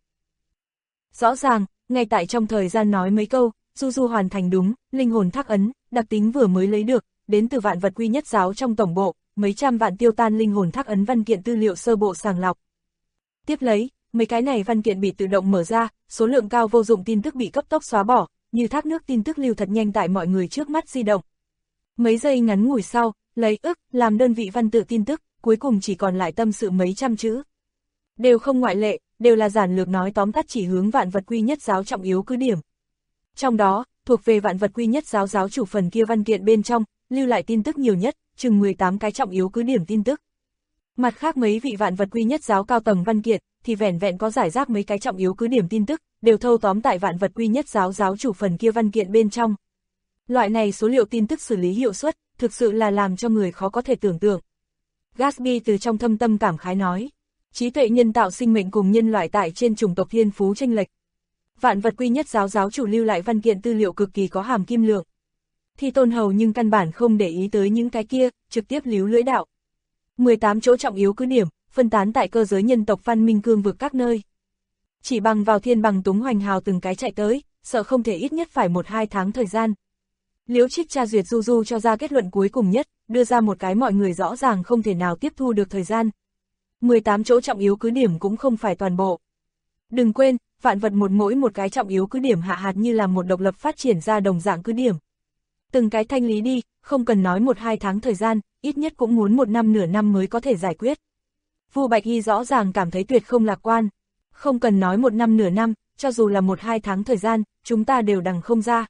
Rõ ràng, ngay tại trong thời gian nói mấy câu, Du Du hoàn thành đúng, linh hồn thác ấn, đặc tính vừa mới lấy được, đến từ vạn vật quy nhất giáo trong tổng bộ, mấy trăm vạn tiêu tan linh hồn thác ấn văn kiện tư liệu sơ bộ sàng lọc. Tiếp lấy, mấy cái này văn kiện bị tự động mở ra, số lượng cao vô dụng tin tức bị cấp tốc xóa bỏ, như thác nước tin tức lưu thật nhanh tại mọi người trước mắt di động. Mấy giây ngắn ngủi sau, lấy ức làm đơn vị văn tự tin tức, cuối cùng chỉ còn lại tâm sự mấy trăm chữ. Đều không ngoại lệ, đều là giản lược nói tóm tắt chỉ hướng vạn vật quy nhất giáo trọng yếu cứ điểm. Trong đó, thuộc về vạn vật quy nhất giáo giáo chủ phần kia văn kiện bên trong, lưu lại tin tức nhiều nhất, chừng 18 cái trọng yếu cứ điểm tin tức. Mặt khác mấy vị vạn vật quy nhất giáo cao tầng văn kiện, thì vẻn vẹn có giải rác mấy cái trọng yếu cứ điểm tin tức, đều thâu tóm tại vạn vật quy nhất giáo giáo chủ phần kia văn kiện bên trong. Loại này số liệu tin tức xử lý hiệu suất, thực sự là làm cho người khó có thể tưởng tượng. Gatsby từ trong thâm tâm cảm khái nói, trí tuệ nhân tạo sinh mệnh cùng nhân loại tại trên chủng tộc thiên phú chênh lệch. Vạn vật quy nhất giáo giáo chủ lưu lại văn kiện tư liệu cực kỳ có hàm kim lượng. Thì Tôn hầu nhưng căn bản không để ý tới những cái kia, trực tiếp líu lưỡi đạo. 18 chỗ trọng yếu cứ điểm, phân tán tại cơ giới nhân tộc văn minh cương vực các nơi. Chỉ bằng vào Thiên Bằng Túng Hoành Hào từng cái chạy tới, sợ không thể ít nhất phải 1-2 tháng thời gian. Liễu Trích tra duyệt Du Du cho ra kết luận cuối cùng nhất, đưa ra một cái mọi người rõ ràng không thể nào tiếp thu được thời gian. 18 chỗ trọng yếu cứ điểm cũng không phải toàn bộ. Đừng quên, vạn vật mỗi một cái trọng yếu cứ điểm hạ hạt như là một độc lập phát triển ra đồng dạng cứ điểm. Từng cái thanh lý đi, không cần nói 1-2 tháng thời gian, ít nhất cũng muốn 1 năm nửa năm mới có thể giải quyết. Vu Bạch Hy rõ ràng cảm thấy tuyệt không lạc quan. Không cần nói 1 năm nửa năm, cho dù là 1-2 tháng thời gian, chúng ta đều đằng không ra.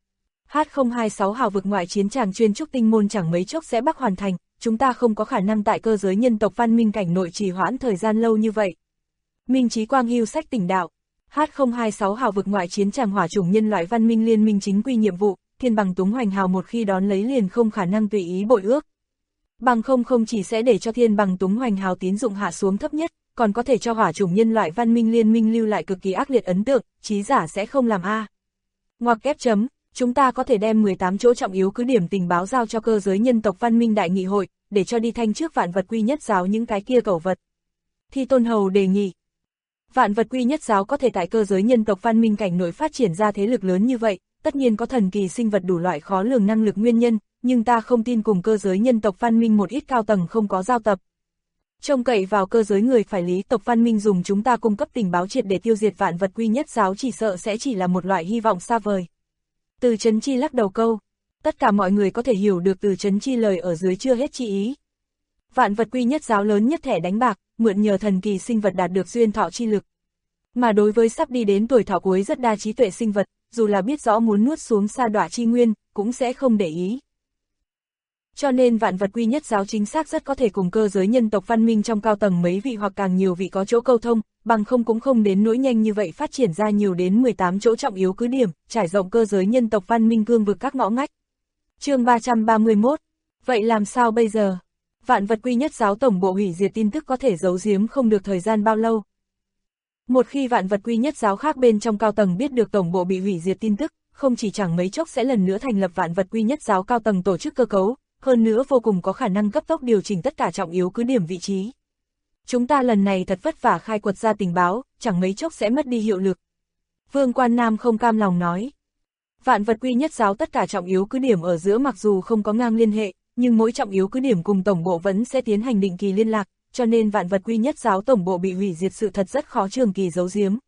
H026 hào vực ngoại chiến tràng chuyên trúc tinh môn chẳng mấy chốc sẽ bắc hoàn thành, chúng ta không có khả năng tại cơ giới nhân tộc văn minh cảnh nội trì hoãn thời gian lâu như vậy. Minh Chí Quang hưu sách tỉnh đạo. H026 hào vực ngoại chiến tràng hỏa chủng nhân loại văn minh liên minh chính quy nhiệm vụ, Thiên Bằng Túng Hoành Hào một khi đón lấy liền không khả năng tùy ý bội ước. Bằng không chỉ sẽ để cho Thiên Bằng Túng Hoành Hào tín dụng hạ xuống thấp nhất, còn có thể cho hỏa chủng nhân loại văn minh liên minh lưu lại cực kỳ ác liệt ấn tượng, chí giả sẽ không làm A. Ngoặc kép chấm, chúng ta có thể đem 18 chỗ trọng yếu cứ điểm tình báo giao cho cơ giới nhân tộc văn minh đại nghị hội, để cho đi thanh trước vạn vật quy nhất giáo những cái kia cẩu vật. Thi Tôn Hầu đề nghị. Vạn vật quy nhất giáo có thể tại cơ giới nhân tộc văn minh cảnh nội phát triển ra thế lực lớn như vậy, tất nhiên có thần kỳ sinh vật đủ loại khó lường năng lực nguyên nhân, nhưng ta không tin cùng cơ giới nhân tộc văn minh một ít cao tầng không có giao tập. Trông cậy vào cơ giới người phải lý tộc văn minh dùng chúng ta cung cấp tình báo triệt để tiêu diệt vạn vật quy nhất giáo chỉ sợ sẽ chỉ là một loại hy vọng xa vời. Từ Chấn Chi lắc đầu câu. Tất cả mọi người có thể hiểu được Từ Chấn Chi lời ở dưới chưa hết chi ý. Vạn vật quy nhất giáo lớn nhất thẻ đánh bạc, mượn nhờ thần kỳ sinh vật đạt được duyên thọ chi lực. Mà đối với sắp đi đến tuổi thọ cuối rất đa trí tuệ sinh vật, dù là biết rõ muốn nuốt xuống sa đọa chi nguyên, cũng sẽ không để ý. Cho nên vạn vật quy nhất giáo chính xác rất có thể cùng cơ giới nhân tộc văn minh trong cao tầng mấy vị hoặc càng nhiều vị có chỗ câu thông, bằng không cũng không đến nỗi nhanh như vậy phát triển ra nhiều đến 18 chỗ trọng yếu cứ điểm, trải rộng cơ giới nhân tộc văn minh cương vực các ngõ ngách. Chương 331. Vậy làm sao bây giờ? Vạn vật quy nhất giáo tổng bộ hủy diệt tin tức có thể giấu giếm không được thời gian bao lâu. Một khi vạn vật quy nhất giáo khác bên trong cao tầng biết được tổng bộ bị hủy diệt tin tức, không chỉ chẳng mấy chốc sẽ lần nữa thành lập vạn vật quy nhất giáo cao tầng tổ chức cơ cấu, hơn nữa vô cùng có khả năng cấp tốc điều chỉnh tất cả trọng yếu cứ điểm vị trí. Chúng ta lần này thật vất vả khai quật ra tình báo, chẳng mấy chốc sẽ mất đi hiệu lực. Vương Quan Nam không cam lòng nói. Vạn vật quy nhất giáo tất cả trọng yếu cứ điểm ở giữa mặc dù không có ngang liên hệ, nhưng mỗi trọng yếu cứ điểm cùng tổng bộ vẫn sẽ tiến hành định kỳ liên lạc, cho nên vạn vật quy nhất giáo tổng bộ bị hủy diệt sự thật rất khó trường kỳ giấu giếm.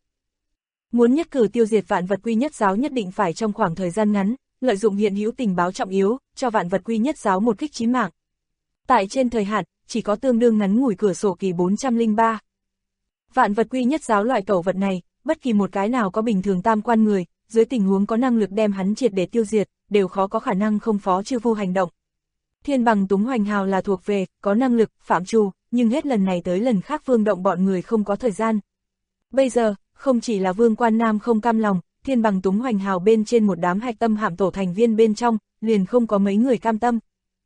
Muốn nhất cử tiêu diệt vạn vật quy nhất giáo nhất định phải trong khoảng thời gian ngắn, lợi dụng hiện hữu tình báo trọng yếu, cho vạn vật quy nhất giáo một kích chí mạng. Tại trên thời hạn, chỉ có tương đương ngắn ngủi cửa sổ kỳ 403. Vạn vật quy nhất giáo loại cẩu vật này, bất kỳ một cái nào có bình thường tam quan người, dưới tình huống có năng lực đem hắn triệt để tiêu diệt, đều khó có khả năng không phó chư vu hành động. Thiên Bằng Túng Hoành Hào là thuộc về, có năng lực, phạm trù, nhưng hết lần này tới lần khác Vương Động bọn người không có thời gian. Bây giờ, không chỉ là Vương Quan Nam không cam lòng, Thiên Bằng Túng Hoành Hào bên trên một đám hạch tâm hạm tổ thành viên bên trong, liền không có mấy người cam tâm.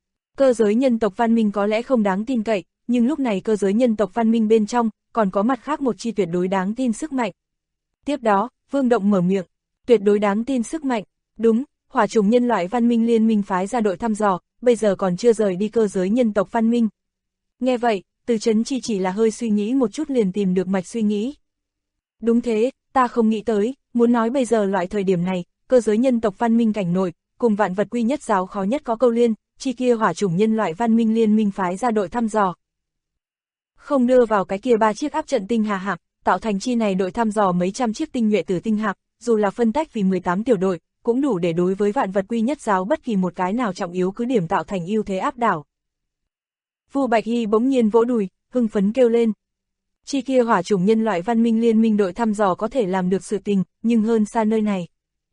Cơ giới nhân tộc văn minh có lẽ không đáng tin cậy, nhưng lúc này cơ giới nhân tộc văn minh bên trong, còn có mặt khác một chi tuyệt đối đáng tin sức mạnh. Tiếp đó, Vương Động mở miệng, tuyệt đối đáng tin sức mạnh, đúng, hỏa chủng nhân loại văn minh liên minh phái ra đội thăm dò, bây giờ còn chưa rời đi cơ giới nhân tộc văn minh. Nghe vậy, Từ Chấn Chi chỉ là hơi suy nghĩ một chút liền tìm được mạch suy nghĩ. Đúng thế, ta không nghĩ tới, muốn nói bây giờ loại thời điểm này, cơ giới nhân tộc văn minh cảnh nội, cùng vạn vật quy nhất giáo khó nhất có câu liên, chi kia hỏa chủng nhân loại văn minh liên minh phái ra đội thăm dò. Không đưa vào cái kia 3 chiếc áp trận tinh hà hạm, tạo thành chi này đội thăm dò mấy trăm chiếc tinh nhuệ tử tinh hạm, dù là phân tách vì 18 tiểu đội, cũng đủ để đối với vạn vật quy nhất giáo bất kỳ một cái nào trọng yếu cứ điểm tạo thành ưu thế áp đảo. Vu Bạch Hy bỗng nhiên vỗ đùi, hưng phấn kêu lên. Chi kia hỏa chủng nhân loại văn minh liên minh đội thăm dò có thể làm được sự tình, nhưng hơn xa nơi này.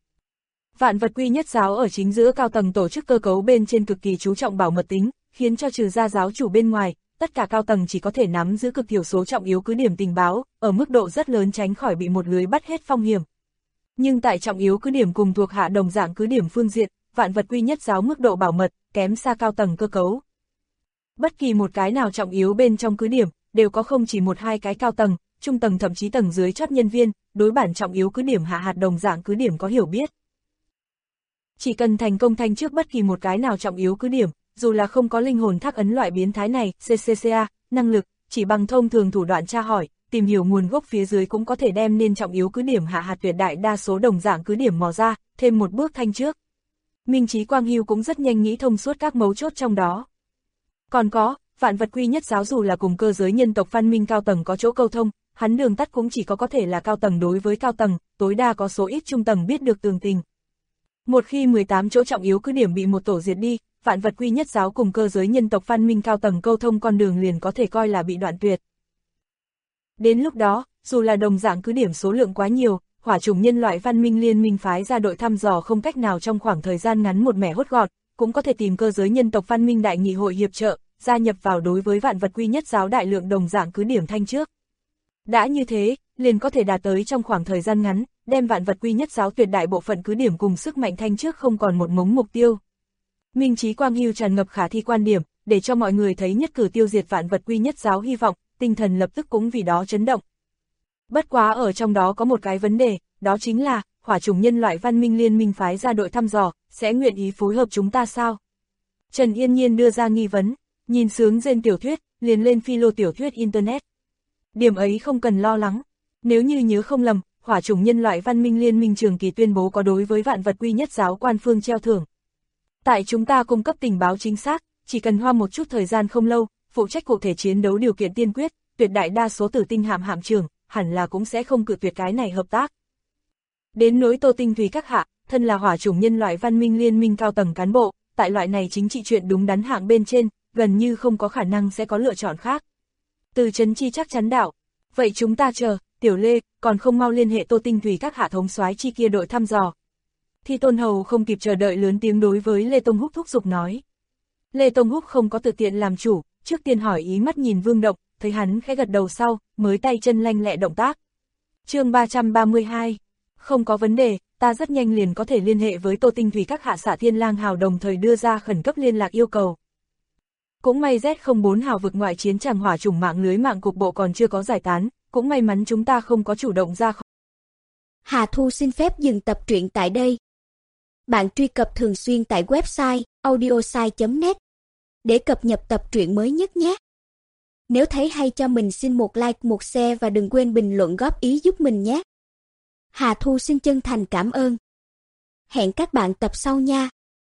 Vạn vật quy nhất giáo ở chính giữa cao tầng tổ chức cơ cấu bên trên cực kỳ chú trọng bảo mật tính, khiến cho trừ ra giáo chủ bên ngoài, tất cả cao tầng chỉ có thể nắm giữ cực thiểu số trọng yếu cứ điểm tình báo, ở mức độ rất lớn tránh khỏi bị một lưới bắt hết phong hiểm. Nhưng tại trọng yếu cứ điểm cùng thuộc hạ đồng dạng cứ điểm phương diện, vạn vật quy nhất giáo mức độ bảo mật, kém xa cao tầng cơ cấu. Bất kỳ một cái nào trọng yếu bên trong cứ điểm, đều có không chỉ một hai cái cao tầng, trung tầng thậm chí tầng dưới chót nhân viên, đối bản trọng yếu cứ điểm hạ hạt đồng dạng cứ điểm có hiểu biết. Chỉ cần thành công thanh trước bất kỳ một cái nào trọng yếu cứ điểm, dù là không có linh hồn thác ấn loại biến thái này, CCCA, năng lực, chỉ bằng thông thường thủ đoạn tra hỏi, tìm hiểu nguồn gốc phía dưới cũng có thể đem nên trọng yếu cứ điểm hạ hạt tuyệt đại đa số đồng dạng cứ điểm mò ra, thêm một bước thanh trước. Minh Chí Quang Hưu cũng rất nhanh nghĩ thông suốt các mấu chốt trong đó. Còn có, vạn vật quy nhất giáo dù là cùng cơ giới nhân tộc văn minh cao tầng có chỗ câu thông, hắn đường tắt cũng chỉ có thể là cao tầng đối với cao tầng, tối đa có số ít trung tầng biết được tường tình. Một khi 18 chỗ trọng yếu cứ điểm bị một tổ diệt đi, vạn vật quy nhất giáo cùng cơ giới nhân tộc văn minh cao tầng câu thông con đường liền có thể coi là bị đoạn tuyệt. Đến lúc đó, dù là đồng dạng cứ điểm số lượng quá nhiều, hỏa chủng nhân loại văn minh liên minh phái ra đội thăm dò không cách nào trong khoảng thời gian ngắn một mẻ hốt gọn, cũng có thể tìm cơ giới nhân tộc văn minh đại nghị hội hiệp trợ, gia nhập vào đối với vạn vật quy nhất giáo đại lượng đồng dạng cứ điểm thanh trước. Đã như thế, liền có thể đạt tới trong khoảng thời gian ngắn, đem vạn vật quy nhất giáo tuyệt đại bộ phận cứ điểm cùng sức mạnh thanh trước không còn một mống mục tiêu. Minh Chí Quang Hưu tràn ngập khả thi quan điểm, để cho mọi người thấy nhất cử tiêu diệt vạn vật quy nhất giáo hy vọng, tinh thần lập tức cũng vì đó chấn động. Bất quá ở trong đó có một cái vấn đề, đó chính là, hỏa chủng nhân loại văn minh liên minh phái ra đội thăm dò, sẽ nguyện ý phối hợp chúng ta sao? Trần Yên Nhiên đưa ra nghi vấn, nhìn sướng rên tiểu thuyết, liền lên philo tiểu thuyết Internet. Điểm ấy không cần lo lắng. Nếu như nhớ không lầm, hỏa chủng nhân loại văn minh liên minh trường kỳ tuyên bố có đối với vạn vật quy nhất giáo quan phương treo thưởng. Tại chúng ta cung cấp tình báo chính xác, chỉ cần hoa một chút thời gian không lâu, phụ trách cụ thể chiến đấu điều kiện tiên quyết, tuyệt đại đa số tử tinh hạm trưởng, hẳn là cũng sẽ không cự tuyệt cái này hợp tác. Đến nỗi Tô Tinh Thủy các hạ, thân là hỏa chủng nhân loại văn minh liên minh cao tầng cán bộ, tại loại này chính trị chuyện đúng đắn hạng bên trên, gần như không có khả năng sẽ có lựa chọn khác. Từ Trấn Chi chắc chắn đạo. Vậy chúng ta chờ, Tiểu Lê, còn không mau liên hệ Tô Tinh Thủy các hạ thống soái chi kia đội thăm dò. Thi Tôn Hầu không kịp chờ đợi lớn tiếng đối với Lê Tông Húc thúc giục nói. Lê Tông Húc không có tự tiện làm chủ, trước tiên hỏi ý mắt nhìn Vương Động, thấy hắn khẽ gật đầu sau, mới tay chân lanh lẹ động tác. Chương 332. Không có vấn đề, ta rất nhanh liền có thể liên hệ với Tô Tinh Thủy các hạ xạ Thiên Lang Hào đồng thời đưa ra khẩn cấp liên lạc yêu cầu. Cũng may Z04 hào vực ngoại chiến tràng hỏa chủng mạng lưới mạng cục bộ còn chưa có giải tán, cũng may mắn chúng ta không có chủ động ra khỏi. Hà Thu xin phép dừng tập truyện tại đây. Bạn truy cập thường xuyên tại website audiosai.net để cập nhật tập truyện mới nhất nhé. Nếu thấy hay cho mình xin một like, một share và đừng quên bình luận góp ý giúp mình nhé. Hà Thu xin chân thành cảm ơn. Hẹn các bạn tập sau nha.